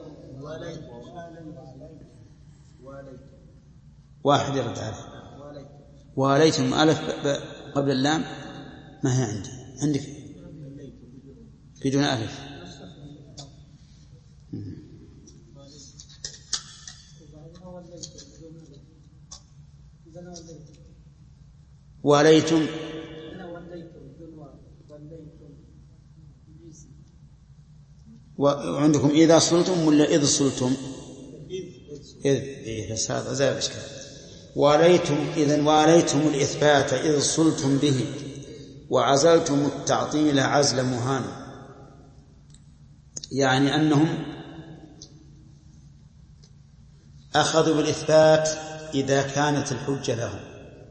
واحد يرد عليه. وليتم ألف قبل اللام ما هي عندي، عندك بدون ألف. وليتم وعندكم إذا صلتم ولا إذ صلتم؟ إذ إيه هذا زي الإشكال. وليتم إذن وليتم الإثبات إذ صلتم به وعزلتم التعطيل عزل مهان، يعني أنهم أخذوا بالإثبات إذا كانت الحجة لهم،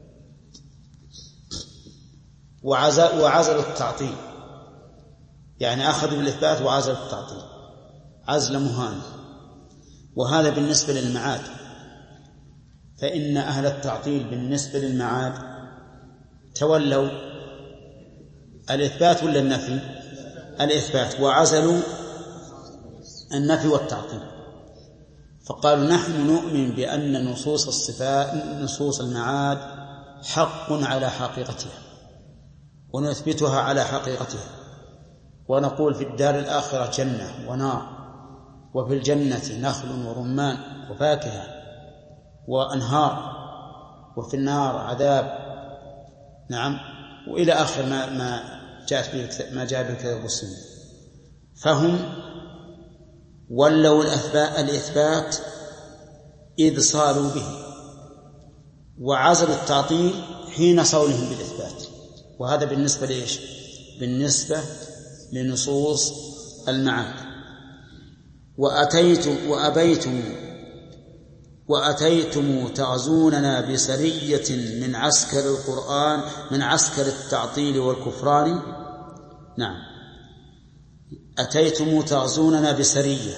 وعزلوا التعطيل، يعني أخذوا بالإثبات وعزلوا التعطيل عزل مهان. وهذا بالنسبة للمعاد، فإن أهل التعطيل بالنسبة للمعاد تولوا الإثبات ولا النفي؟ الإثبات، وعزلوا النفي والتعطيل. فقالوا نحن نؤمن بأن نصوص الصفات نصوص المعاد حق على حقيقتها، ونثبتها على حقيقتها، ونقول في الدار الآخرة جنة ونار، وفي الجنة نخل ورمان وفاكهة وأنهار، وفي النار عذاب، نعم، وإلى آخر ما ما جاءت به ما جاء به الكتاب والسنة. فهم ولوا الإثبات إذ صاروا به، وعزلوا التعطيل حين صولهم بالإثبات. وهذا بالنسبة لإيش؟ بالنسبة لنصوص المعاد. وأتيتم وأبيتم وأتيتم تغزوننا بسرية من عسكر القرآن من عسكر التعطيل والكفران. نعم، أتيتم تغزوننا بسرية،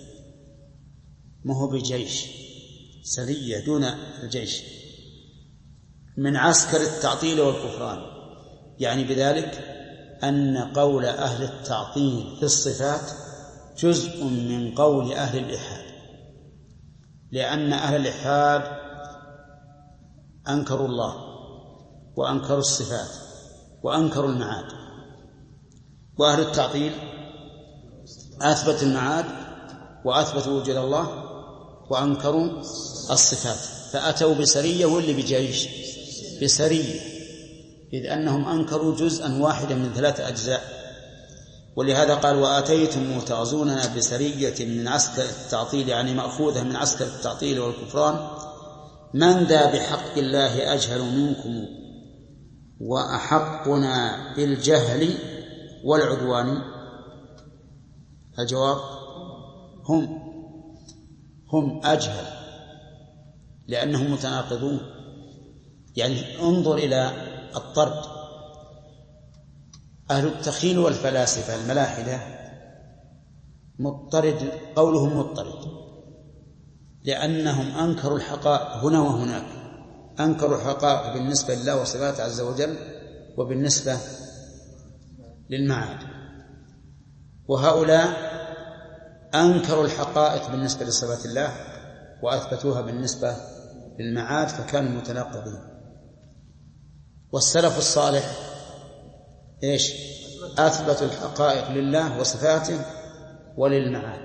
ما هو بجيش، سرية دون الجيش، من عسكر التعطيل والكفران، يعني بذلك أن قول أهل التعطيل في الصفات جزء من قول أهل الإلحاد، لأن أهل الإلحاد أنكروا الله وأنكروا الصفات وأنكروا المعاد، وأهل التعطيل أثبتوا المعاد وأثبتوا وجود الله وأنكروا الصفات، فأتوا بسرية واللي بجيش بسرية، إذ أنهم أنكروا جزءا واحدا من ثلاثة أجزاء. ولهذا قال وآتيتم تغزوننا بسرية من عسكر التعطيل، يعني مأخوذة من عسكر التعطيل والكفران. من ذا بحق الله أجهل منكم وأحقنا بالجهل والعدوان؟ الجواب هم هم أجهل، لأنهم متناقضون. يعني انظر إلى الطرد، أهل التخيل والفلاسفة الملاحدة مضطرد، قولهم مضطرد، لأنهم أنكروا الحقائق هنا وهناك، أنكروا الحقائق بالنسبة لله وصفاته عز وجل وبالنسبة للمعاد، وهؤلاء أنكروا الحقائق بالنسبة لصفات الله وأثبتوها بالنسبة للمعاد، فكانوا متناقضين. والسلف الصالح إيش؟ أثبتوا الحقائق لله وصفاته وللمعاد.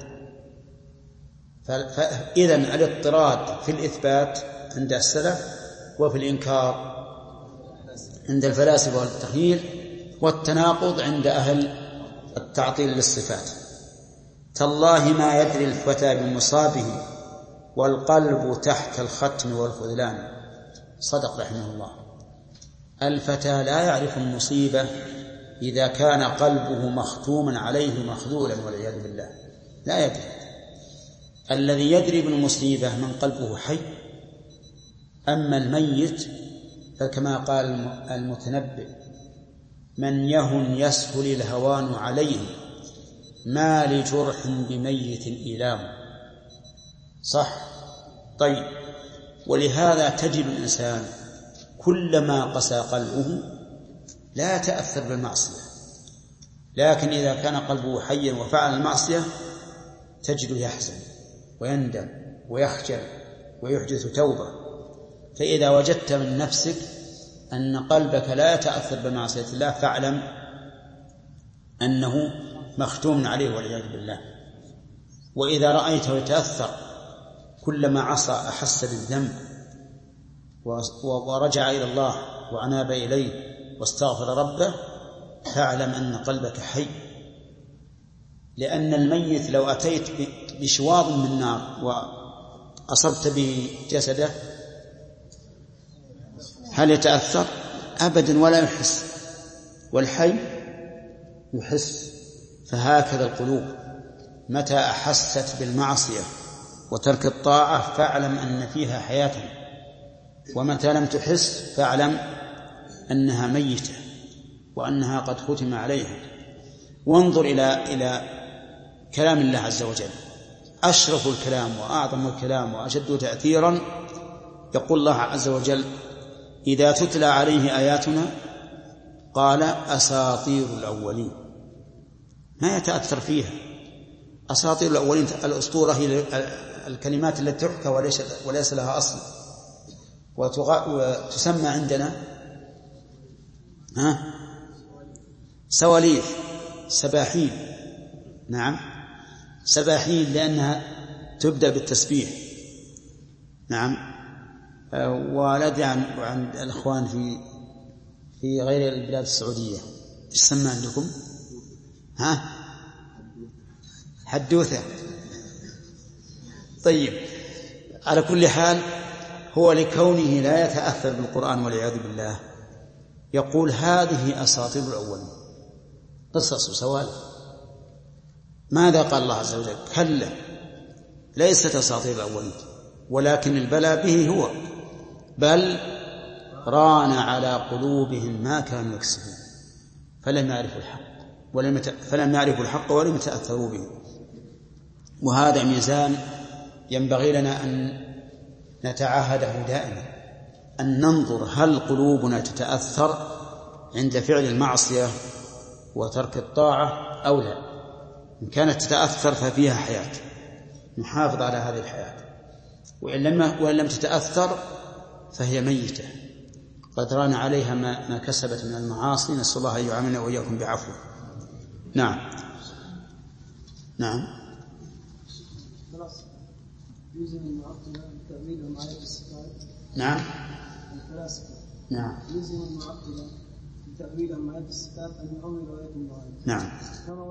فإذن الاضطراد في الإثبات عند السلف وفي الإنكار عند الفلاسفة والتخيل، والتناقض عند أهل التعطيل للصفات. تالله ما يدري الفتى بمصابه والقلب تحت الختم والخذلان. صدق رحمه الله. الفتى لا يعرف المصيبة إذا كان قلبه مختوما عليه مخذولا والعياذ بالله، لا يدري. الذي يدري بالمصيبة من قلبه حي، أما الميت فكما قال المتنبئ من يهن يسهل الهوان عليه ما لجرح بميت إيلام. صح؟ طيب، ولهذا تجد الإنسان كلما قسى قلبه لا يتأثر بالمعصية، لكن إذا كان قلبه حيا وفعل المعصية تجده يحزن ويندم ويخجل ويحدث توبة. فإذا وجدت من نفسك أن قلبك لا يتأثر بمعصية الله فاعلم أنه مختوم عليه والعياذ بالله. وإذا رأيته يتأثر كلما عصى أحس بالذنب ورجع إلى الله وأناب إليه واستغفر ربه فاعلم أن قلبك حي. لأن الميت لو أتيت بشواظ من نار وأصبت به جسده هل يتأثر؟ أبدا، ولا يحس. والحي يحس. فهكذا القلوب متى أحست بالمعصية وترك الطاعة فاعلم أن فيها حياة، ومتى لم تحس فاعلم أنها ميتة وأنها قد ختم عليها. وانظر إلى إلى كلام الله عز وجل، أشرف الكلام وأعظم الكلام وأشد تأثيرا. يقول الله عز وجل إذا تتلى عليه آياتنا قال أساطير الأولين، ما يتأثر فيها. أساطير الأولين الأسطورة هي الكلمات التي تحكى وليس, وليس لها أصل، وتسمى عندنا ها سواليف، سباحين. نعم، سباحين لأنها تبدأ بالتسبيح. نعم. وأدري عن عن الأخوان في في غير البلاد السعودية ايش تسمى عندكم؟ ها؟ حدوثة. طيب، على كل حال هو لكونه لا يتأثر بالقرآن والعياذ بالله يقول هذه أساطير الأولين، قصص وسوالف. ماذا قال الله عز وجل؟ كلا ليست أساطير الأولين ولكن البلاء به هو، بل ران على قلوبهم ما كانوا يكسبون فلم يعرفوا الحق ولم فلم يعرفوا الحق ولم يتأثروا به. وهذا ميزان ينبغي لنا أن نتعاهده دائما، أن ننظر هل قلوبنا تتأثر عند فعل المعصية وترك الطاعة أو لا. إن كانت تتأثر ففيها حياة نحافظ على هذه الحياة، وإن لم, وإن لم تتأثر فهي ميتة قد ران عليها ما, ما كسبت من المعاصي. نسأل الله أن يعاملنا وإياكم بعفو. نعم نعم. يوزن المعطلة تأويل معايا الصفات. نعم. الفلاسفة. نعم. يوزن المعطلة تأويل معايا الصفات أن يؤول آيات الله. نعم. كما